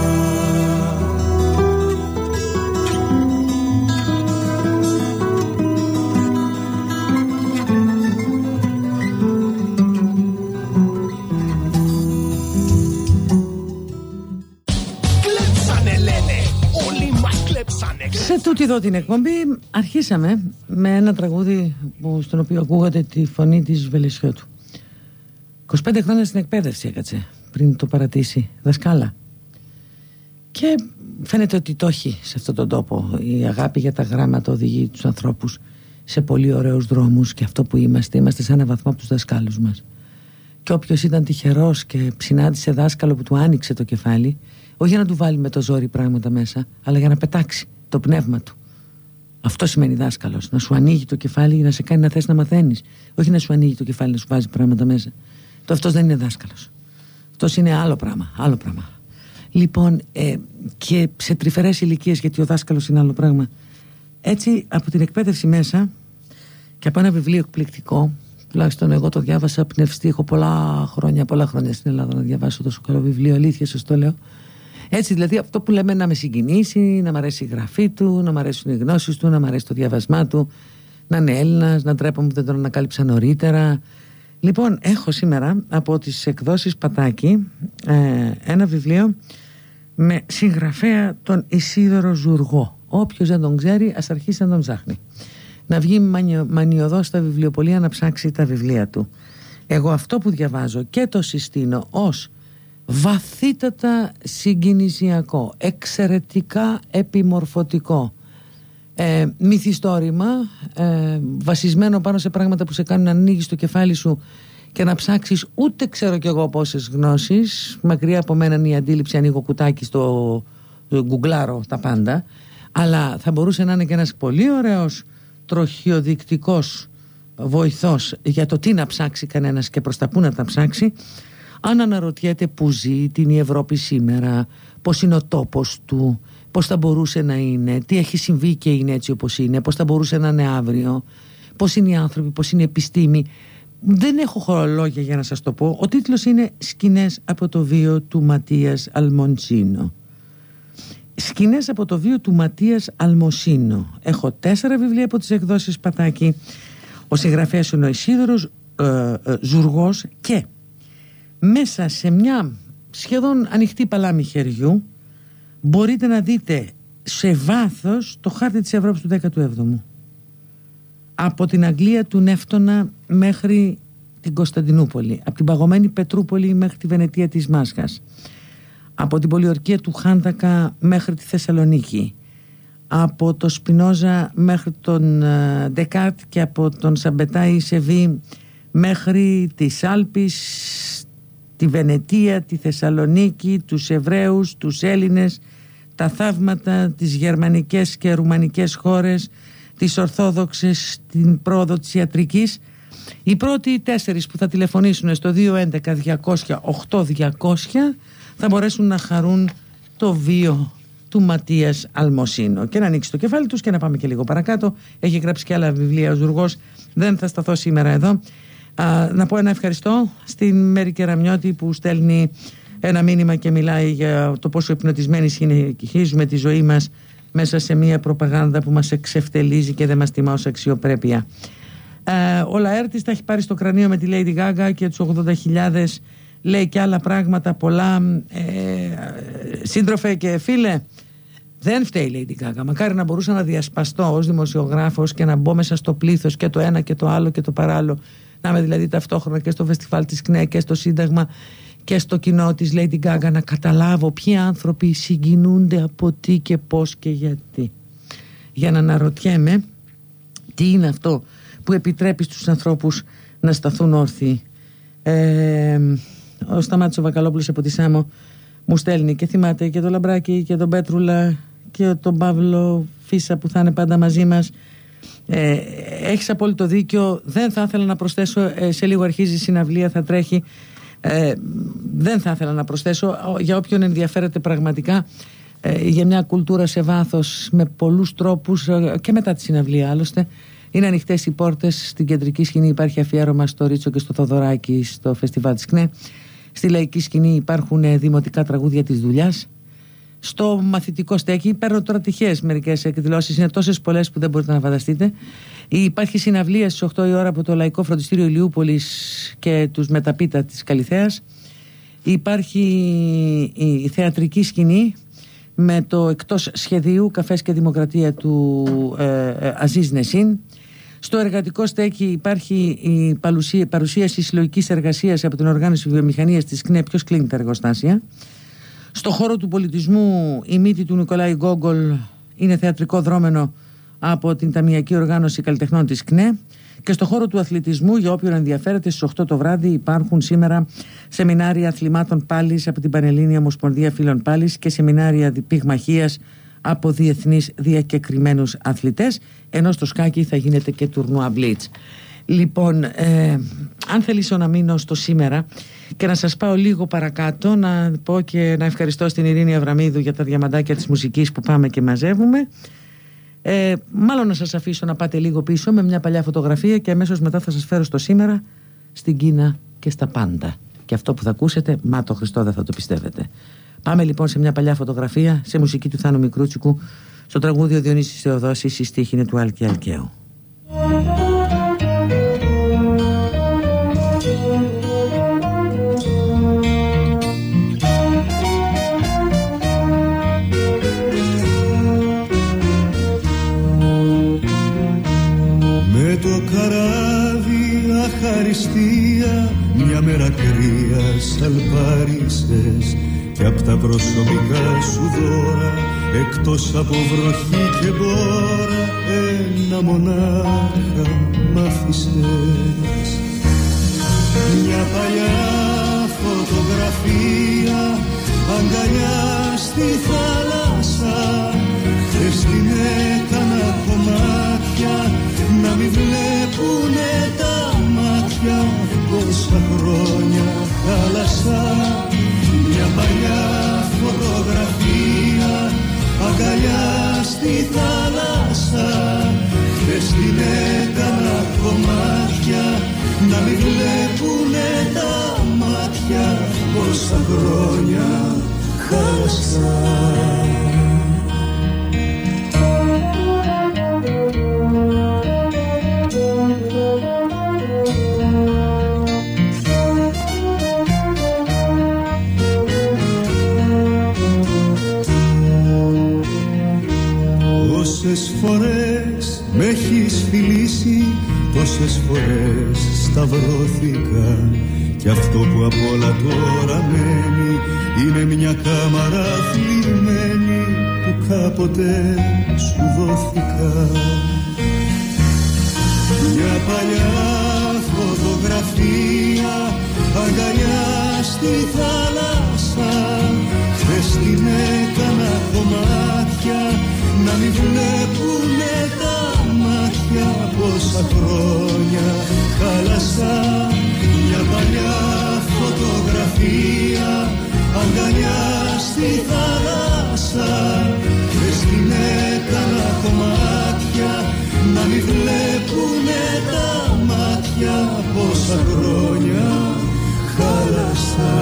Σε τούτη εδώ την εκπομπή αρχίσαμε με ένα τραγούδι που, στον οποίο ακούγατε τη φωνή της Βελεσιώτου. είκοσι πέντε χρόνια στην εκπαίδευση έκατσε πριν το παρατήσει δασκάλα. Και φαίνεται ότι το έχει σε αυτόν τον τόπο. Η αγάπη για τα γράμματα οδηγεί τους ανθρώπους σε πολύ ωραίους δρόμους, και αυτό που είμαστε, είμαστε σε έναν βαθμό από τους δασκάλους μας. Και όποιος ήταν τυχερός και συνάντησε δάσκαλο που του άνοιξε το κεφάλι, όχι για να του βάλει με το ζόρι πράγματα μέσα, αλλά για να πετάξει το πνεύμα του. Αυτό σημαίνει δάσκαλος. Να σου ανοίγει το κεφάλι για να σε κάνει να θες να μαθαίνεις. Όχι να σου ανοίγει το κεφάλι να σου βάζει πράγματα μέσα. Το αυτός δεν είναι δάσκαλος. Αυτός είναι άλλο πράγμα. Άλλο πράγμα. Λοιπόν, ε, και σε τρυφερές ηλικίες, γιατί ο δάσκαλος είναι άλλο πράγμα. Έτσι, από την εκπαίδευση μέσα και από ένα βιβλίο εκπληκτικό, τουλάχιστον εγώ το διάβασα πνευστή. Έχω πολλά χρόνια, πολλά χρόνια στην Ελλάδα να διαβάσω τόσο καλό βιβλίο. Αλήθεια, σας το λέω. Έτσι, δηλαδή, αυτό που λέμε να με συγκινήσει, να μ' αρέσει η γραφή του, να μ' αρέσουν οι γνώσεις του, να μ' αρέσει το διαβασμά του, να είναι Έλληνας, να ντρέπομαι που δεν τον ανακάλυψα νωρίτερα. Λοιπόν, έχω σήμερα από τις εκδόσεις Πατάκη ε, ένα βιβλίο με συγγραφέα τον Ισίδωρο Ζουργό. Όποιος δεν τον ξέρει, ας αρχίσει να τον ψάχνει. Να βγει μανιο, μανιωδώς στα βιβλιοπωλεία να ψάξει τα βιβλία του. Εγώ αυτό που διαβάζω και το συστήνω ως βαθύτατα συγκινησιακό, εξαιρετικά επιμορφωτικό, ε, μυθιστόρημα, ε, βασισμένο πάνω σε πράγματα που σε κάνουν να ανοίγεις το κεφάλι σου και να ψάξεις ούτε ξέρω κι εγώ πόσες γνώσεις. Μακριά από μένα είναι η αντίληψη, ανοίγω κουτάκι στο γκουγκλάρω τα πάντα, αλλά θα μπορούσε να είναι και ένας πολύ ωραίος τροχιοδεικτικός βοηθός για το τι να ψάξει κανένας και προς τα πού να τα ψάξει, αν αναρωτιέται που ζει την η Ευρώπη σήμερα, πώς είναι ο τόπος του, πώς θα μπορούσε να είναι, τι έχει συμβεί και είναι έτσι όπως είναι, πώς θα μπορούσε να είναι αύριο, πώς είναι οι άνθρωποι, πώς είναι η επιστήμη. Δεν έχω χωρολόγια για να σας το πω. Ο τίτλος είναι «Σκηνές από το βίο του Ματίας Αλμοντσίνο». Σκηνές από το βίο του Ματίας Αλμοσίνο. Έχω τέσσερα βιβλία από τις εκδόσεις Πατάκη. Ο συγγραφέας είναι ο Ισίδωρος ε, ε, Ζουργός και μέσα σε μια σχεδόν ανοιχτή παλάμη χεριού μπορείτε να δείτε σε βάθος το χάρτη της Ευρώπης του δέκατου έβδομου. Από την Αγγλία του Νεύτωνα μέχρι την Κωνσταντινούπολη, από την παγωμένη Πετρούπολη μέχρι τη Βενετία της Μάσχας, από την πολιορκία του Χάντακα μέχρι τη Θεσσαλονίκη, από το Σπινόζα μέχρι τον Ντεκάρτ και από τον Σαμπετάη Σεβί μέχρι τις Άλπεις, τη Βενετία, τη Θεσσαλονίκη, τους Εβραίους, τους Έλληνες, τα θαύματα, τις γερμανικές και ρουμανικές χώρες, τις ορθόδοξες, την πρόοδο της ιατρικής. Οι πρώτοι τέσσερις που θα τηλεφωνήσουν στο δύο έντεκα διακόσια οκτώ διακόσια θα μπορέσουν να χαρούν το βίο του Ματίας Αλμοσίνο και να ανοίξει το κεφάλι τους και να πάμε και λίγο παρακάτω. Έχει γράψει και άλλα βιβλία ο Ζουργός, δεν θα σταθώ σήμερα εδώ. Α, να πω ένα ευχαριστώ στην Μέρη Κεραμιώτη που στέλνει ένα μήνυμα και μιλάει για το πόσο υπνοτισμένοι συνεχίζουμε τη ζωή μας μέσα σε μια προπαγάνδα που μας εξευτελίζει και δεν μας τιμά ως αξιοπρέπεια. Ε, ο Λαέρτης τα έχει πάρει στο κρανίο με τη Lady Gaga και τους ογδόντα χιλιάδες, λέει και άλλα πράγματα πολλά. Ε, σύντροφε και φίλε, δεν φταίει η Lady Gaga. Μακάρι να μπορούσα να διασπαστώ ως δημοσιογράφος και να μπω μέσα στο πλήθος και το ένα και το άλλο και το παράλληλο. Να είμαι δηλαδή ταυτόχρονα και στο φεστιβάλ της ΚΝΕ και στο Σύνταγμα και στο κοινό της Lady Gaga, να καταλάβω ποιοι άνθρωποι συγκινούνται από τι και πώς και γιατί. Για να αναρωτιέμαι τι είναι αυτό που επιτρέπει στους ανθρώπους να σταθούν όρθιοι. Ε, ο Σταμάτης ο Βακαλόπουλος από τη Σάμο μου στέλνει και θυμάται και τον Λαμπράκη και τον Πέτρουλα και τον Παύλο Φίσα που θα είναι πάντα μαζί μας. Ε, έχεις απόλυτο δίκιο. Δεν θα ήθελα να προσθέσω, ε, σε λίγο αρχίζει η συναυλία, θα τρέχει. Ε, δεν θα ήθελα να προσθέσω, για όποιον ενδιαφέρεται πραγματικά ε, για μια κουλτούρα σε βάθος με πολλούς τρόπους, ε, και μετά τη συναυλία άλλωστε. Είναι ανοιχτές οι πόρτες. Στην κεντρική σκηνή υπάρχει αφιέρωμα στο Ρίτσο και στο Θοδωράκη στο φεστιβάλ της ΚΝΕ. Στη λαϊκή σκηνή υπάρχουν δημοτικά τραγούδια της δουλειάς. Στο μαθητικό στέκι παίρνω τώρα τυχαίες μερικές εκδηλώσεις, είναι τόσες πολλές που δεν μπορείτε να φανταστείτε. Υπάρχει συναυλία στις οκτώ η ώρα από το Λαϊκό Φροντιστήριο Ηλιούπολης και τους Μεταπίτα της Καλιθέας. Υπάρχει η θεατρική σκηνή με το εκτός σχεδίου Καφές και Δημοκρατία του ε, ε, Αζίζ Νεσίν. Στο εργατικό στέκι υπάρχει η παρουσία, παρουσίαση συλλογικής εργασίας από την Οργάνωση Βιομηχανίας της ΚΝΕ. Ποιος κλείνει τα εργοστάσια. Στο χώρο του πολιτισμού η μύτη του Νικολάη Γκόγκολ είναι θεατρικό δρόμενο από την Ταμειακή Οργάνωση Καλλιτεχνών της ΚΝΕ. Και στο χώρο του αθλητισμού, για όποιον ενδιαφέρεται, στις οκτώ το βράδυ υπάρχουν σήμερα σεμινάρια αθλημάτων πάλης από την Πανελλήνια Ομοσπονδία Φίλων Πάλης και σεμινάρια πυγμαχίας από διεθνείς διακεκριμένους αθλητές, ενώ στο σκάκι θα γίνεται και τουρνουά μπλίτς. Λοιπόν, ε, αν θελήσω να μείνω στο σήμερα και να σας πάω λίγο παρακάτω, να πω και να ευχαριστώ στην Ειρήνη Αβραμίδου για τα διαμαντάκια της μουσικής που πάμε και μαζεύουμε. Ε, μάλλον να σας αφήσω να πάτε λίγο πίσω με μια παλιά φωτογραφία και αμέσως μετά θα σας φέρω στο σήμερα, στην Κίνα και στα πάντα. Και αυτό που θα ακούσετε, μα το Χριστό δεν θα το πιστεύετε. Πάμε λοιπόν σε μια παλιά φωτογραφία, σε μουσική του Θάνου Μικρούτσικου, στο τραγούδι ο Διονύσης Θεοδόσης, η στίχη είναι του Άλκη Αλκαίου. Με το καράβι αχαριστία μια μέρα κρύα σαλπάρισες κι απ' τα προσωπικά σου δώρα εκτός από βροχή και μπόρα ένα μονάχα μ' άφησες. Μια παλιά φωτογραφία αγκαλιά στη θάλασσα χθες την έκανα κομμάτια να μην βλέπουνε τα μάτια πόσα χρόνια χάλασα. Μια παλιά φωτογραφία αγκαλιά στη θάλασσα χθες την έκανα κομμάτια να μην βλέπουνε τα μάτια πόσα χρόνια χάλασα. Τόσες φορές με έχεις φιλήσει, τόσες φορές σταυρώθηκα, κι αυτό που απ' όλα τώρα μένει είναι μια κάμαρα θλιμμένη που κάποτε σου δόθηκα. Μια παλιά φωτογραφία αγκαλιά στη θάλασσα, χθες την έκανα κομμάτια να μην βλέπουνε τα μάτια πόσα χρόνια χάλασα. Μια παλιά φωτογραφία αγκαλιά στη θάλασσα, χθες την έκανα κομμάτια να μην βλέπουνε τα μάτια πόσα χρόνια χάλασα.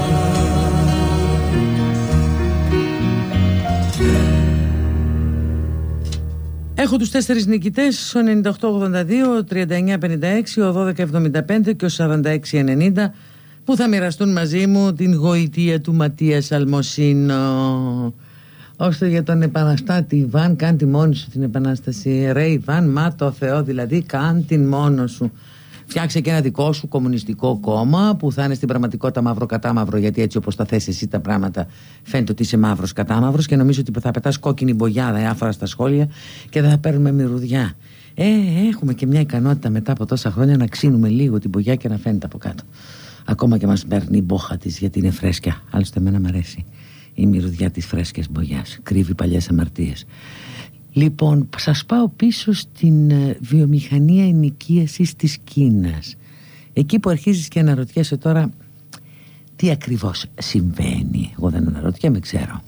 Έχω τους τέσσερις νικητές, ο ενενήντα οκτώ ογδόντα δύο, ο τριάντα εννιά πενήντα έξι, ο δώδεκα εβδομήντα πέντε και ο σαράντα έξι ενενήντα, που θα μοιραστούν μαζί μου την γοητεία του Ματίας Αλμοσίνο. Ώστε για τον επαναστάτη Ιβάν, κάν τη μόνη σου την επανάσταση. Ρε Ιβάν, μα το Θεό, δηλαδή κάν την μόνο σου. Φτιάξε και ένα δικό σου κομμουνιστικό κόμμα που θα είναι στην πραγματικότητα μαύρο κατάμαυρο, γιατί έτσι όπως τα θες εσύ τα πράγματα φαίνεται ότι είσαι μαύρος κατάμαυρος και νομίζω ότι θα πετάς κόκκινη μπογιάδα διάφορα στα σχόλια και δεν θα παίρνουμε μυρουδιά. Ε, έχουμε και μια ικανότητα μετά από τόσα χρόνια να ξύνουμε λίγο την μπογιά και να φαίνεται από κάτω. Ακόμα και μας παίρνει η μπόχα της γιατί είναι φρέσκια. Άλλωστε εμένα μου αρέσει η μυρουδιά της φρέσκιας μπογιάς. Κρύβει παλιές αμαρτίες. Λοιπόν, σας πάω πίσω στην ε, βιομηχανία ενοικίασης της Κίνας. Εκεί που αρχίζεις και αναρωτιέσαι τώρα τι ακριβώς συμβαίνει. Εγώ δεν αναρωτιέμαι, ξέρω.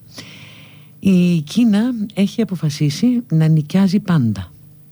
Η Κίνα έχει αποφασίσει να νοικιάζει πάντα.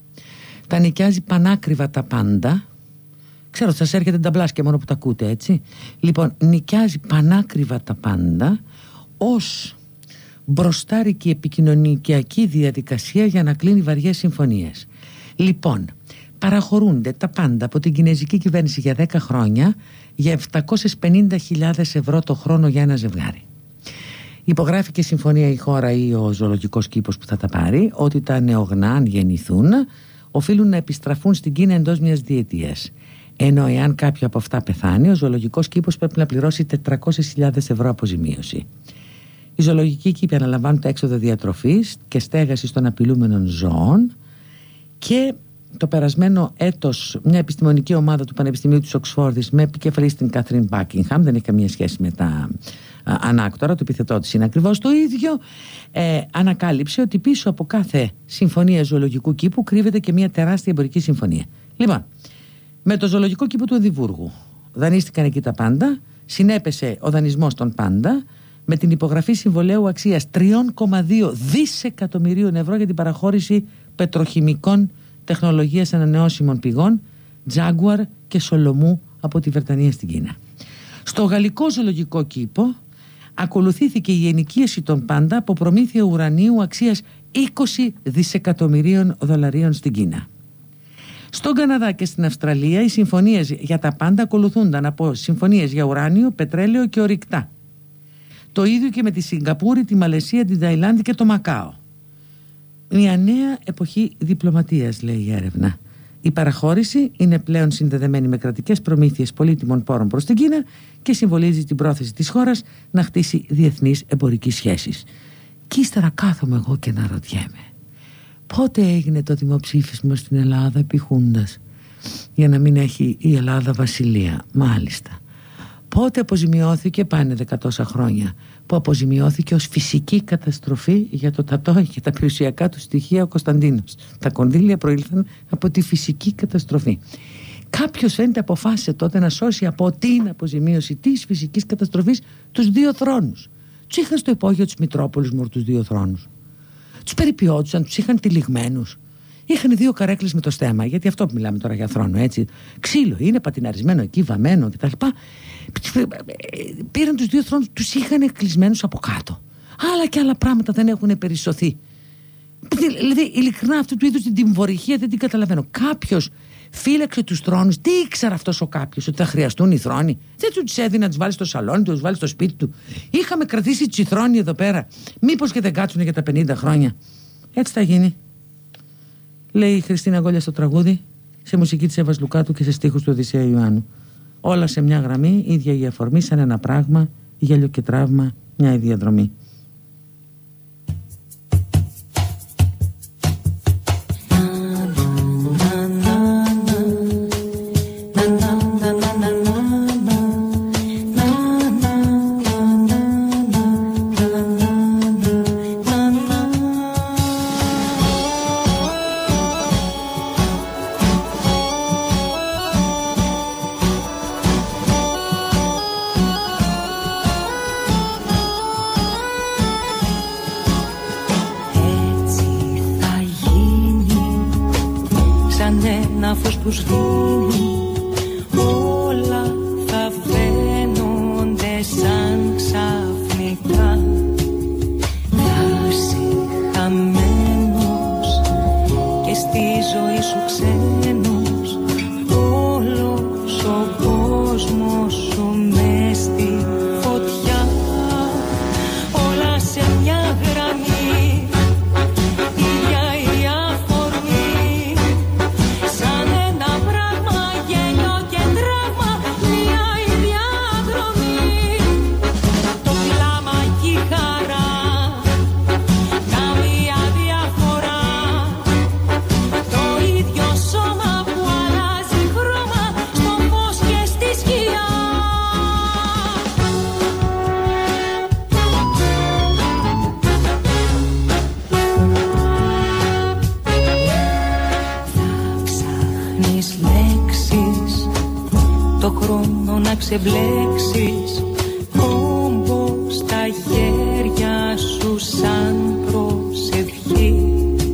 Τα νοικιάζει πανάκριβα τα πάντα. Ξέρω, σας έρχεται νταμπλάσκια μόνο που τα ακούτε, έτσι. Λοιπόν, νοικιάζει πανάκριβα τα πάντα ως μπροστάρικη επικοινωνιακή διαδικασία για να κλείνει βαριές συμφωνίες. Λοιπόν, παραχωρούνται τα πάντα από την κινέζικη κυβέρνηση για δέκα χρόνια για επτακόσιες πενήντα χιλιάδες ευρώ το χρόνο για ένα ζευγάρι. Υπογράφει και συμφωνία η χώρα ή ο ζωολογικός κήπος που θα τα πάρει ότι τα νεογνά, αν γεννηθούν, οφείλουν να επιστραφούν στην Κίνα εντός μιας διετίας. Ενώ εάν κάποιο από αυτά πεθάνει, ο ζωολογικός κήπος πρέπει να πληρώσει τετρακόσιες χιλιάδες ευρώ αποζημίωση. Οι ζωολογικοί κήποι αναλαμβάνουν τα έξοδα διατροφής και στέγασης των απειλούμενων ζώων και το περασμένο έτος μια επιστημονική ομάδα του Πανεπιστημίου της Οξφόρδης με επικεφαλή στην Κάθριν Μπάκιγχαμ, δεν έχει καμία σχέση με τα α, ανάκτορα, το επιθετό της είναι ακριβώς το ίδιο, ε, ανακάλυψε ότι πίσω από κάθε συμφωνία ζωολογικού κήπου κρύβεται και μια τεράστια εμπορική συμφωνία. Λοιπόν, με το ζωολογικό κήπο του Εδιμβούργου δανείστηκαν εκεί τα πάντα, συνέπεσε ο δανεισμός των πάντα με την υπογραφή συμβολαίου αξίας τρία κόμμα δύο δισεκατομμυρίων ευρώ για την παραχώρηση πετροχημικών τεχνολογίας ανανεώσιμων πηγών Jaguar και Σολομού από τη Βρετανία στην Κίνα. Στο γαλλικό ζωολογικό κήπο ακολουθήθηκε η ενοικίαση των πάντα από προμήθεια ουρανίου αξίας είκοσι δισεκατομμυρίων δολαρίων στην Κίνα. Στον Καναδά και στην Αυστραλία οι συμφωνίες για τα πάντα ακολουθούνταν από συμφωνίες για ουράνιο, πετρέλαιο και ορυκτά. Το ίδιο και με τη Σιγκαπούρη, τη Μαλαισία, την Ταϊλάνδη και το Μακάο. Μια νέα εποχή διπλωματίας, λέει η έρευνα. Η παραχώρηση είναι πλέον συνδεδεμένη με κρατικές προμήθειες πολύτιμων πόρων προς την Κίνα και συμβολίζει την πρόθεση της χώρας να χτίσει διεθνείς εμπορικές σχέσεις. Και ύστερα κάθομαι εγώ και να ρωτιέμαι, πότε έγινε το δημοψήφισμα στην Ελλάδα επί Χούντας για να μην έχει η Ελλάδα βασιλεία? Μάλιστα. Πότε αποζημιώθηκε, πάνε δεκατόσα χρόνια, που αποζημιώθηκε ως φυσική καταστροφή για το τατόι και τα περιουσιακά του στοιχεία ο Κωνσταντίνος. Τα κονδύλια προήλθαν από τη φυσική καταστροφή. Κάποιος φαίνεται αποφάσισε τότε να σώσει από την αποζημίωση της φυσικής καταστροφής τους δύο θρόνους. Τους είχαν στο υπόγειο τους Μητρόπολους μου τους δύο θρόνους. Τους περιποιόντουσαν, τους είχαν τυλιγμένους. Είχαν δύο καρέκλες με το στέμα, γιατί αυτό που μιλάμε τώρα για θρόνο, έτσι. Ξύλο, είναι πατιναρισμένο εκεί, βαμμένο κτλ. Πήραν τους δύο θρόνους, τους είχαν κλεισμένους από κάτω. Άλλα και άλλα πράγματα δεν έχουν περισσωθεί. Δηλαδή, ειλικρινά, αυτού του είδους την τιμωρυχία δεν την καταλαβαίνω. Κάποιος φύλαξε τους θρόνους. Τι ήξερε αυτός ο κάποιος, ότι θα χρειαστούν οι θρόνοι? Δεν του τις έδινε να τους βάλει στο σαλόνι του, να τους βάλει στο σπίτι του. Είχαμε κρατήσει τσιθρόνοι εδώ πέρα. Μήπως και δεν κάτσουν για τα πενήντα χρόνια? Έτσι θα γίνει. λέει η Χριστίνα Γκόλια στο τραγούδι, σε μουσική της Εύας Λουκάτου και σε στίχους του Οδυσσέα Ιωάννου. Όλα σε μια γραμμή, ίδια η αφορμή, σαν ένα πράγμα, γέλιο και τραύμα, μια η διαδρομή. ξεμπλέξεις κόμπο στα χέρια σου σαν προσευχή.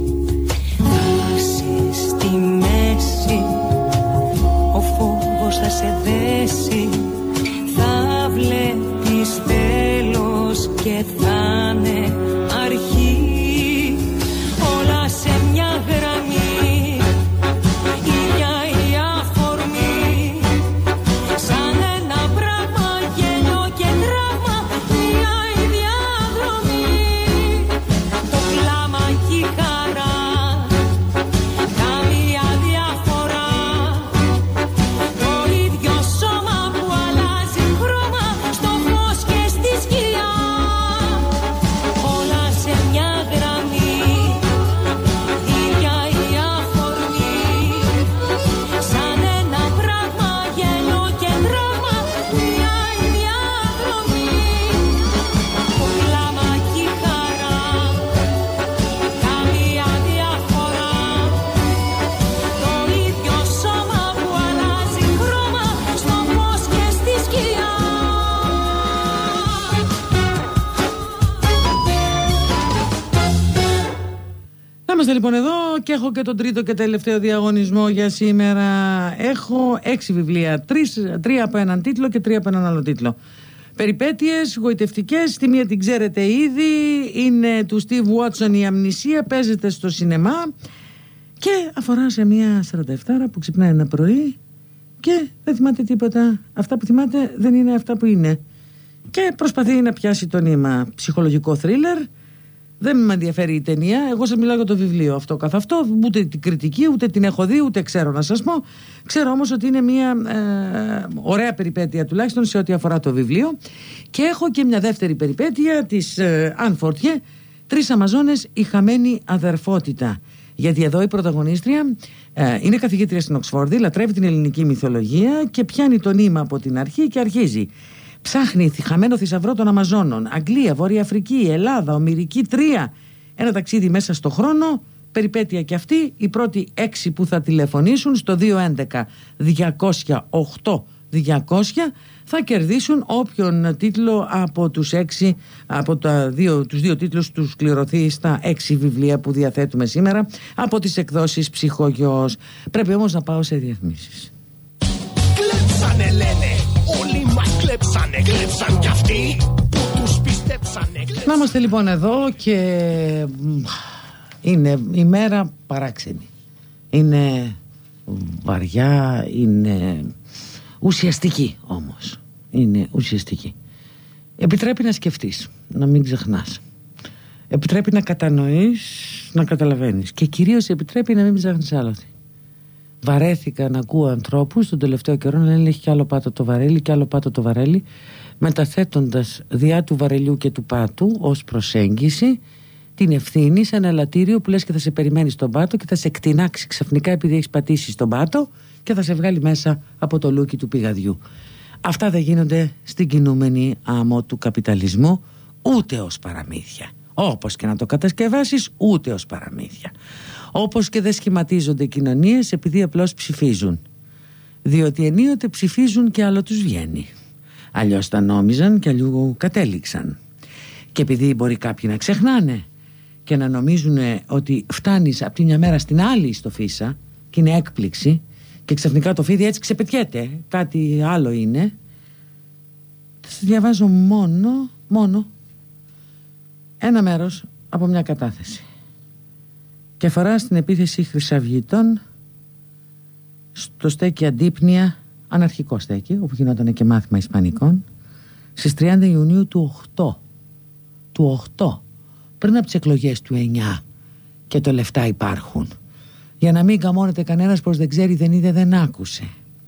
Βάσεις στη μέση, ο φόβος θα σε δέσει. Θα βλέπεις τέλος και θα είναι αρχή. Όλα σε μια γραμμή, ίδια η αφορμή. Σαν ένα πράγμα, γέλιο και τραύμα, μια η διαδρομή. Το κλάμα και η χαρά, καμία διαφορά. Το ίδιο σώμα που αλλάζει χρώμα, στο φως και στη σκιά. Όλα σε μια γραμμή, ίδια η αφορμή. Σαν ένα πράγμα, γέλιο και τραύμα, μια η διαδρομή. Το κλάμα και η χαρά, καμία διαφορά. Το ίδιο σώμα που αλλάζει χρώμα, στο φως και στη σκιά. Θα είμαστε λοιπόν εδώ και έχω και τον τρίτο και τελευταίο διαγωνισμό για σήμερα. Έχω έξι βιβλία, τρεις, τρία από έναν τίτλο και τρία από έναν άλλο τίτλο. Περιπέτειες γοητευτικές, τη μία την ξέρετε ήδη, είναι του Steve Watson η Αμνησία, παίζεται στο σινεμά και αφορά σε μια σαρανταεφτάρα που ξυπνάει ένα πρωί και δεν θυμάται τίποτα. Αυτά που θυμάται δεν είναι αυτά που είναι. Και προσπαθεί να πιάσει το νήμα. Ψυχολογικό θρίλερ. Δεν με ενδιαφέρει η ταινία. Εγώ σας μιλάω για το βιβλίο αυτό καθ' αυτό. Ούτε την κριτική, ούτε την έχω δει, ούτε ξέρω να σας πω. Ξέρω όμως ότι είναι μια ε, ωραία περιπέτεια τουλάχιστον σε ό,τι αφορά το βιβλίο. Και έχω και μια δεύτερη περιπέτεια της ε, Αν Φορτιέ. Τρεις Αμαζόνες, η χαμένη αδερφότητα. Γιατί εδώ η πρωταγωνίστρια ε, είναι καθηγήτρια στην Οξφόρδη, λατρεύει την ελληνική μυθολογία και πιάνει το νήμα από την αρχή και αρχίζει. Ψάχνει χαμένο θησαυρό των Αμαζόνων. Αγγλία, Βόρεια Αφρική, Ελλάδα, Ομηρική τρία. Ένα ταξίδι μέσα στο χρόνο. Περιπέτεια και αυτή. Οι πρώτοι έξι που θα τηλεφωνήσουν στο δύο έντεκα διακόσια οκτώ διακόσια θα κερδίσουν όποιον τίτλο από τους έξι, από τα δύο, τους δύο τίτλους τους κληρωθεί στα έξι βιβλία που διαθέτουμε σήμερα από τις εκδόσεις Ψυχογιός. Πρέπει όμως να πάω σε διαφημίσεις. Κλέψανε λένε, όλοι μας κλέψανε, κλέψαν κι αυτοί που τους πιστέψανε. Να είμαστε λοιπόν εδώ και είναι η μέρα παράξενη. Είναι βαριά, είναι ουσιαστική όμως. Είναι ουσιαστική. Επιτρέπει να σκεφτείς, να μην ξεχνάς. Επιτρέπει να κατανοείς, να καταλαβαίνεις. Και κυρίως επιτρέπει να μην ψάχνεις άλοθη. Βαρέθηκα να ακούω ανθρώπους τον τελευταίο καιρό να λένε έχει κι άλλο πάτο το βαρέλι, κι άλλο πάτο το βαρέλι, μεταθέτοντας διά του βαρελιού και του πάτου ως προσέγγιση την ευθύνη σε ένα ελαττήριο που λες και θα σε περιμένει στον πάτο και θα σε εκτινάξει ξαφνικά επειδή έχεις πατήσει στον πάτο και θα σε βγάλει μέσα από το λούκι του πηγαδιού. Αυτά δεν γίνονται στην κινούμενη άμμο του καπιταλισμού ούτε ως παραμύθια. Όπως και να το κατασκευάσεις, ούτε ως παραμύθια. Όπως και δεν σχηματίζονται κοινωνίες επειδή απλώς ψηφίζουν. Διότι ενίοτε ψηφίζουν και άλλο τους βγαίνει. Αλλιώς τα νόμιζαν και αλλιώς κατέληξαν. Και επειδή μπορεί κάποιοι να ξεχνάνε και να νομίζουν ότι φτάνεις από τη μια μέρα στην άλλη στο φύσα και είναι έκπληξη και ξαφνικά το φίδι έτσι ξεπετιέται, κάτι άλλο είναι, θα σας διαβάζω μόνο, μόνο ένα μέρος από μια κατάθεση και αφορά στην επίθεση χρυσαυγητών στο στέκι Αντίπνοια, αναρχικό στέκι όπου γινόταν και μάθημα Ισπανικών, στις τριάντα Ιουνίου του οκτώ του οκτώ, πριν από τις εκλογές του εννιά, και το λεφτά υπάρχουν, για να μην καμώνεται κανένας πως δεν ξέρει, δεν είδε, δεν άκουσε.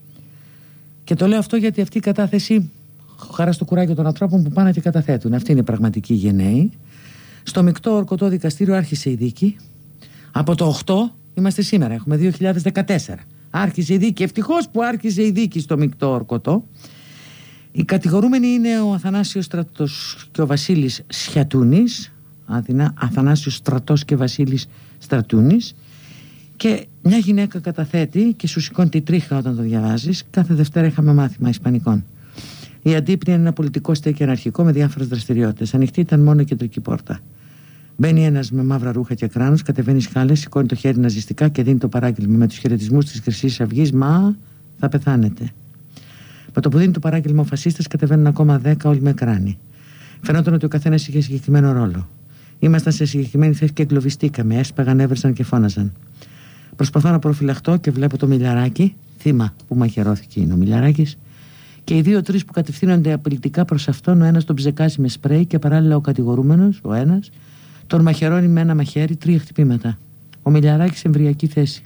Και το λέω αυτό γιατί αυτή η κατάθεση χαρά στο κουράγιο των ανθρώπων που πάνε και καταθέτουν. Αυτή είναι η πραγματική γενναίοι. Στο μεικτό ορκωτό δικαστήριο άρχισε η δίκη. Από το οκτώ είμαστε σήμερα, έχουμε δύο χιλιάδες δεκατέσσερα. Άρχισε η δίκη, ευτυχώς που άρχισε η δίκη στο μεικτό ορκωτό. Οι κατηγορούμενοι είναι ο Αθανάσιος Στρατός και ο Βασίλης Σιατούνης, Αθηνά, Αθανάσιος Στρατός και Βασίλης Στρατούνης, και μια γυναίκα καταθέτει και σου σηκώνει τη τρίχα όταν το διαβάζεις. Κάθε Δευτέρα είχαμε μάθημα Ισπανικών. Η Αντίπνοια είναι ένα πολιτικό στέκι αναρχικό με διάφορες δραστηριότητες. Ανοιχτή ήταν μόνο η κεντρική πόρτα. Μπαίνει ένας με μαύρα ρούχα και κράνος, κατεβαίνει σκάλες, σηκώνει το χέρι ναζιστικά και δίνει το παράγγελμα με τους χαιρετισμούς της Χρυσής Αυγής. Μα θα πεθάνετε. Με το που δίνει το παράγγελμα ο φασίστας κατεβαίνουν ακόμα δέκα, όλοι με κράνη. Φαινόταν ότι ο καθένας είχε συγκεκριμένο ρόλο. Ήμασταν σε συγκεκριμένη θέση και εγκλωβιστήκαμε. Έσπαγαν, έβρεσαν και φώναζαν. Προσπαθώ να προφυλαχτώ και βλέπω το Μιλιαράκι, θύμα που μαχαιρώθηκε είναι ο Μιλιαράκης, και οι δύο-τρεις που κατευθύνονται απειλητικά προς αυτόν. Ο ένας τον ψεκάζει με σπρέι και παράλληλα ο κατηγορούμενος, ο ένας, τον μαχαιρώνει με ένα μαχαίρι, τρία χτυπήματα. Ο Μιλιαράκης σε εμβριακή θέση.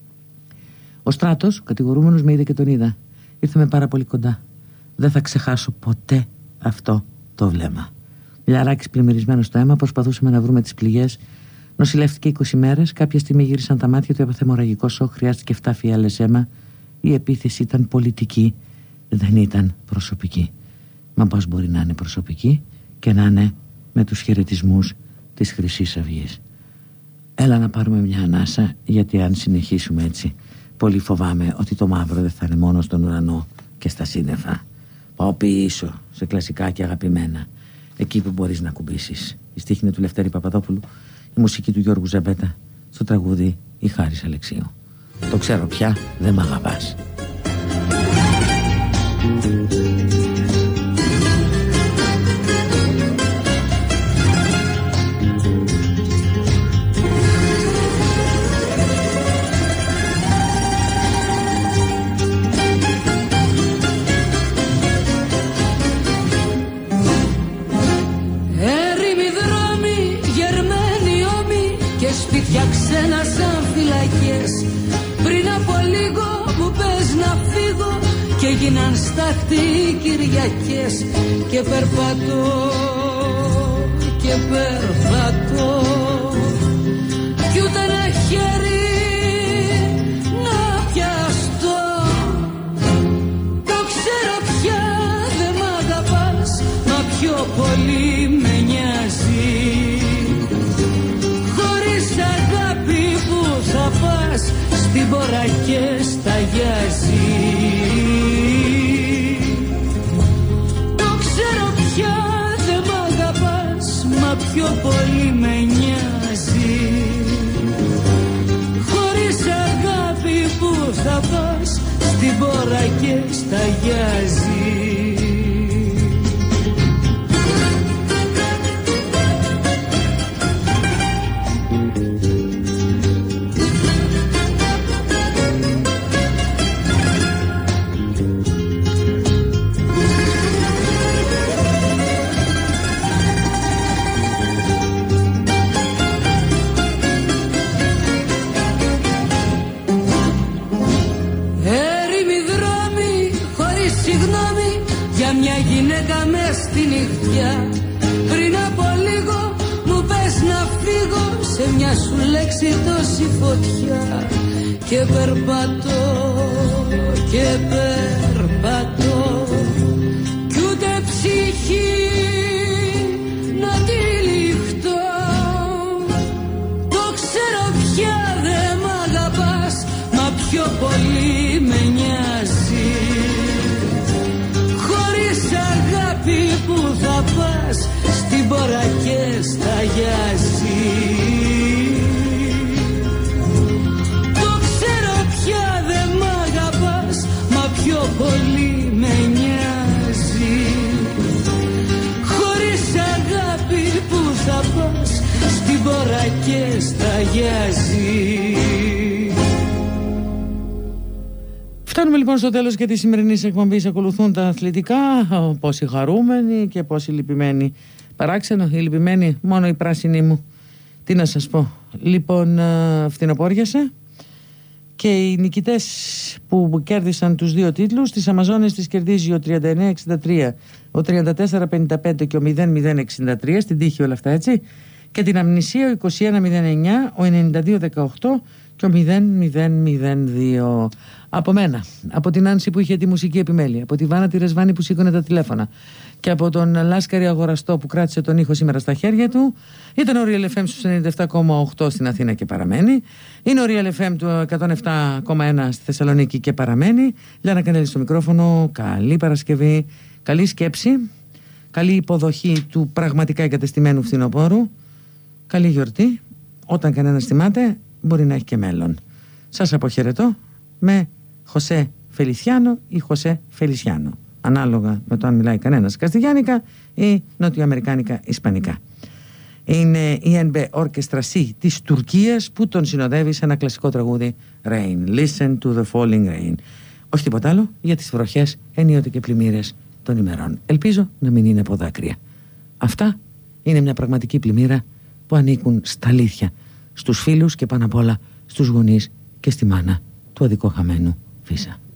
Ο Στράτος, ο κατηγορούμενος, με είδε και τον είδα. Ήρθαμε πάρα πολύ κοντά. Δεν θα ξεχάσω ποτέ αυτό το βλέμμα. Μιλιαράκης πλημμυρισμένος στο αίμα, προσπαθούσαμε να βρούμε τις πληγές. Νοσηλεύτηκε είκοσι μέρες. Κάποια στιγμή γύρισαν τα μάτια του, έπαθε αιμορραγικό σοκ. Χρειάστηκε επτά φιάλες αίμα. Η επίθεση ήταν πολιτική, δεν ήταν προσωπική. Μα πώς μπορεί να είναι προσωπική και να είναι με τους χαιρετισμούς της Χρυσής Αυγής? Έλα να πάρουμε μια ανάσα, γιατί αν συνεχίσουμε έτσι, πολύ φοβάμαι ότι το μαύρο δεν θα είναι μόνο στον ουρανό και στα σύννεφα. Πάω πίσω σε κλασικά και αγαπημένα, εκεί που μπορείς να κουμπίσεις. Η στίχη είναι του Λευτέρη Παπαδόπουλου, η μουσική του Γιώργου Ζαμπέτα, στο τραγούδι η Χάρης Αλεξίου. Το ξέρω πια, δεν μ' αγαπάς. Σπίτια ξένα σαν φυλακές. Πριν από λίγο μου πες να φύγω και γίναν στάχτη Κυριακές. Και περπατώ και περπατώ κι ούτε ένα χέρι να πιαστώ. Το ξέρω πια δεν μ' αγαπάς, μα πιο πολύ με νοιάζει. Αγάπη που θα πας στην πόρα και σταγιάζει. Το ξέρω πια δεν μ' αγαπάς, μα πιο πολύ με νοιάζει. Χωρίς αγάπη που θα πας στην πόρα και σταγιάζει. γυναίκα μες στη νυχτιά. Πριν από λίγο μου πες να φύγω, σε μια σου λέξη τόση φωτιά. Και περπατώ και περπατώ κι ούτε ψυχή να τυλιχτώ. Το ξέρω πια δεν μ' αγαπάς, μα πιο πολύ με νοιάζει. Χωρίς αγάπη που θα πας, στην πόρα και σταγιάζει. Το ξέρω πια δεν μ' αγαπάς, μα πιο πολύ με νοιάζει. Χωρίς αγάπη που θα πας, στην πόρα και σταγιάζει. Φτάνουμε λοιπόν στο τέλος και της σημερινής εκπομπής. Ακολουθούν τα αθλητικά, πόσοι χαρούμενοι και πόσοι λυπημένοι. Παράξενο, οι λυπημένοι, μόνο η πράσινη μου. Τι να σας πω. Λοιπόν, φθινοπόριασε και οι νικητές που κέρδισαν τους δύο τίτλους, τις Αμαζόνες τις κερδίζει ο τριάντα εννέα εξήντα τρία, ο τριάντα τέσσερα πενήντα πέντε και ο μηδέν μηδέν εξήντα τρία, στην τύχη όλα αυτά, έτσι. Και την Αμνησία ο είκοσι ένα μηδέν εννέα, ο ενενήντα δύο δεκαοκτώ και ο μηδέν μηδέν μηδέν δύο. Από μένα, από την Άνση που είχε τη μουσική επιμέλεια, από τη Βάνα τη Ρεσβάνη που σήκωνε τα τηλέφωνα και από τον Λάσκαρη Αγοραστό που κράτησε τον ήχο σήμερα στα χέρια του, ήταν ο Real εφ εμ στους ενενήντα επτά κόμμα οκτώ στην Αθήνα και παραμένει. Είναι ο Real εφ εμ του εκατόν επτά κόμμα ένα στη Θεσσαλονίκη και παραμένει. Λιάννα Κανέλη στο μικρόφωνο. Καλή Παρασκευή, καλή σκέψη, καλή υποδοχή του πραγματικά εγκατεστημένου φθινοπόρου. Καλή γιορτή. Όταν κανένας θυμάται, μπορεί να έχει και μέλλον. Σας αποχαιρετώ με Χωσέ Φελισιάνο ή Χωσέ Φελισιάνο, ανάλογα με το αν μιλάει κανένας καστιγιάνικα ή νοτιοαμερικάνικα ισπανικά. Είναι η εν μπι Orchestra C της Τουρκίας που τον συνοδεύει σε ένα κλασικό τραγούδι Rain, Listen to the Falling Rain. Όχι τίποτα άλλο για τις βροχές ενίοτε και πλημμύρες των ημερών. Ελπίζω να μην είναι από δάκρυα. Αυτά είναι μια πραγματική πλημμύρα που ανήκουν στα αλήθεια, στους φίλους και πάνω απ' όλα στους γονείς και στη μάνα του αδικοχαμένου Φίσα.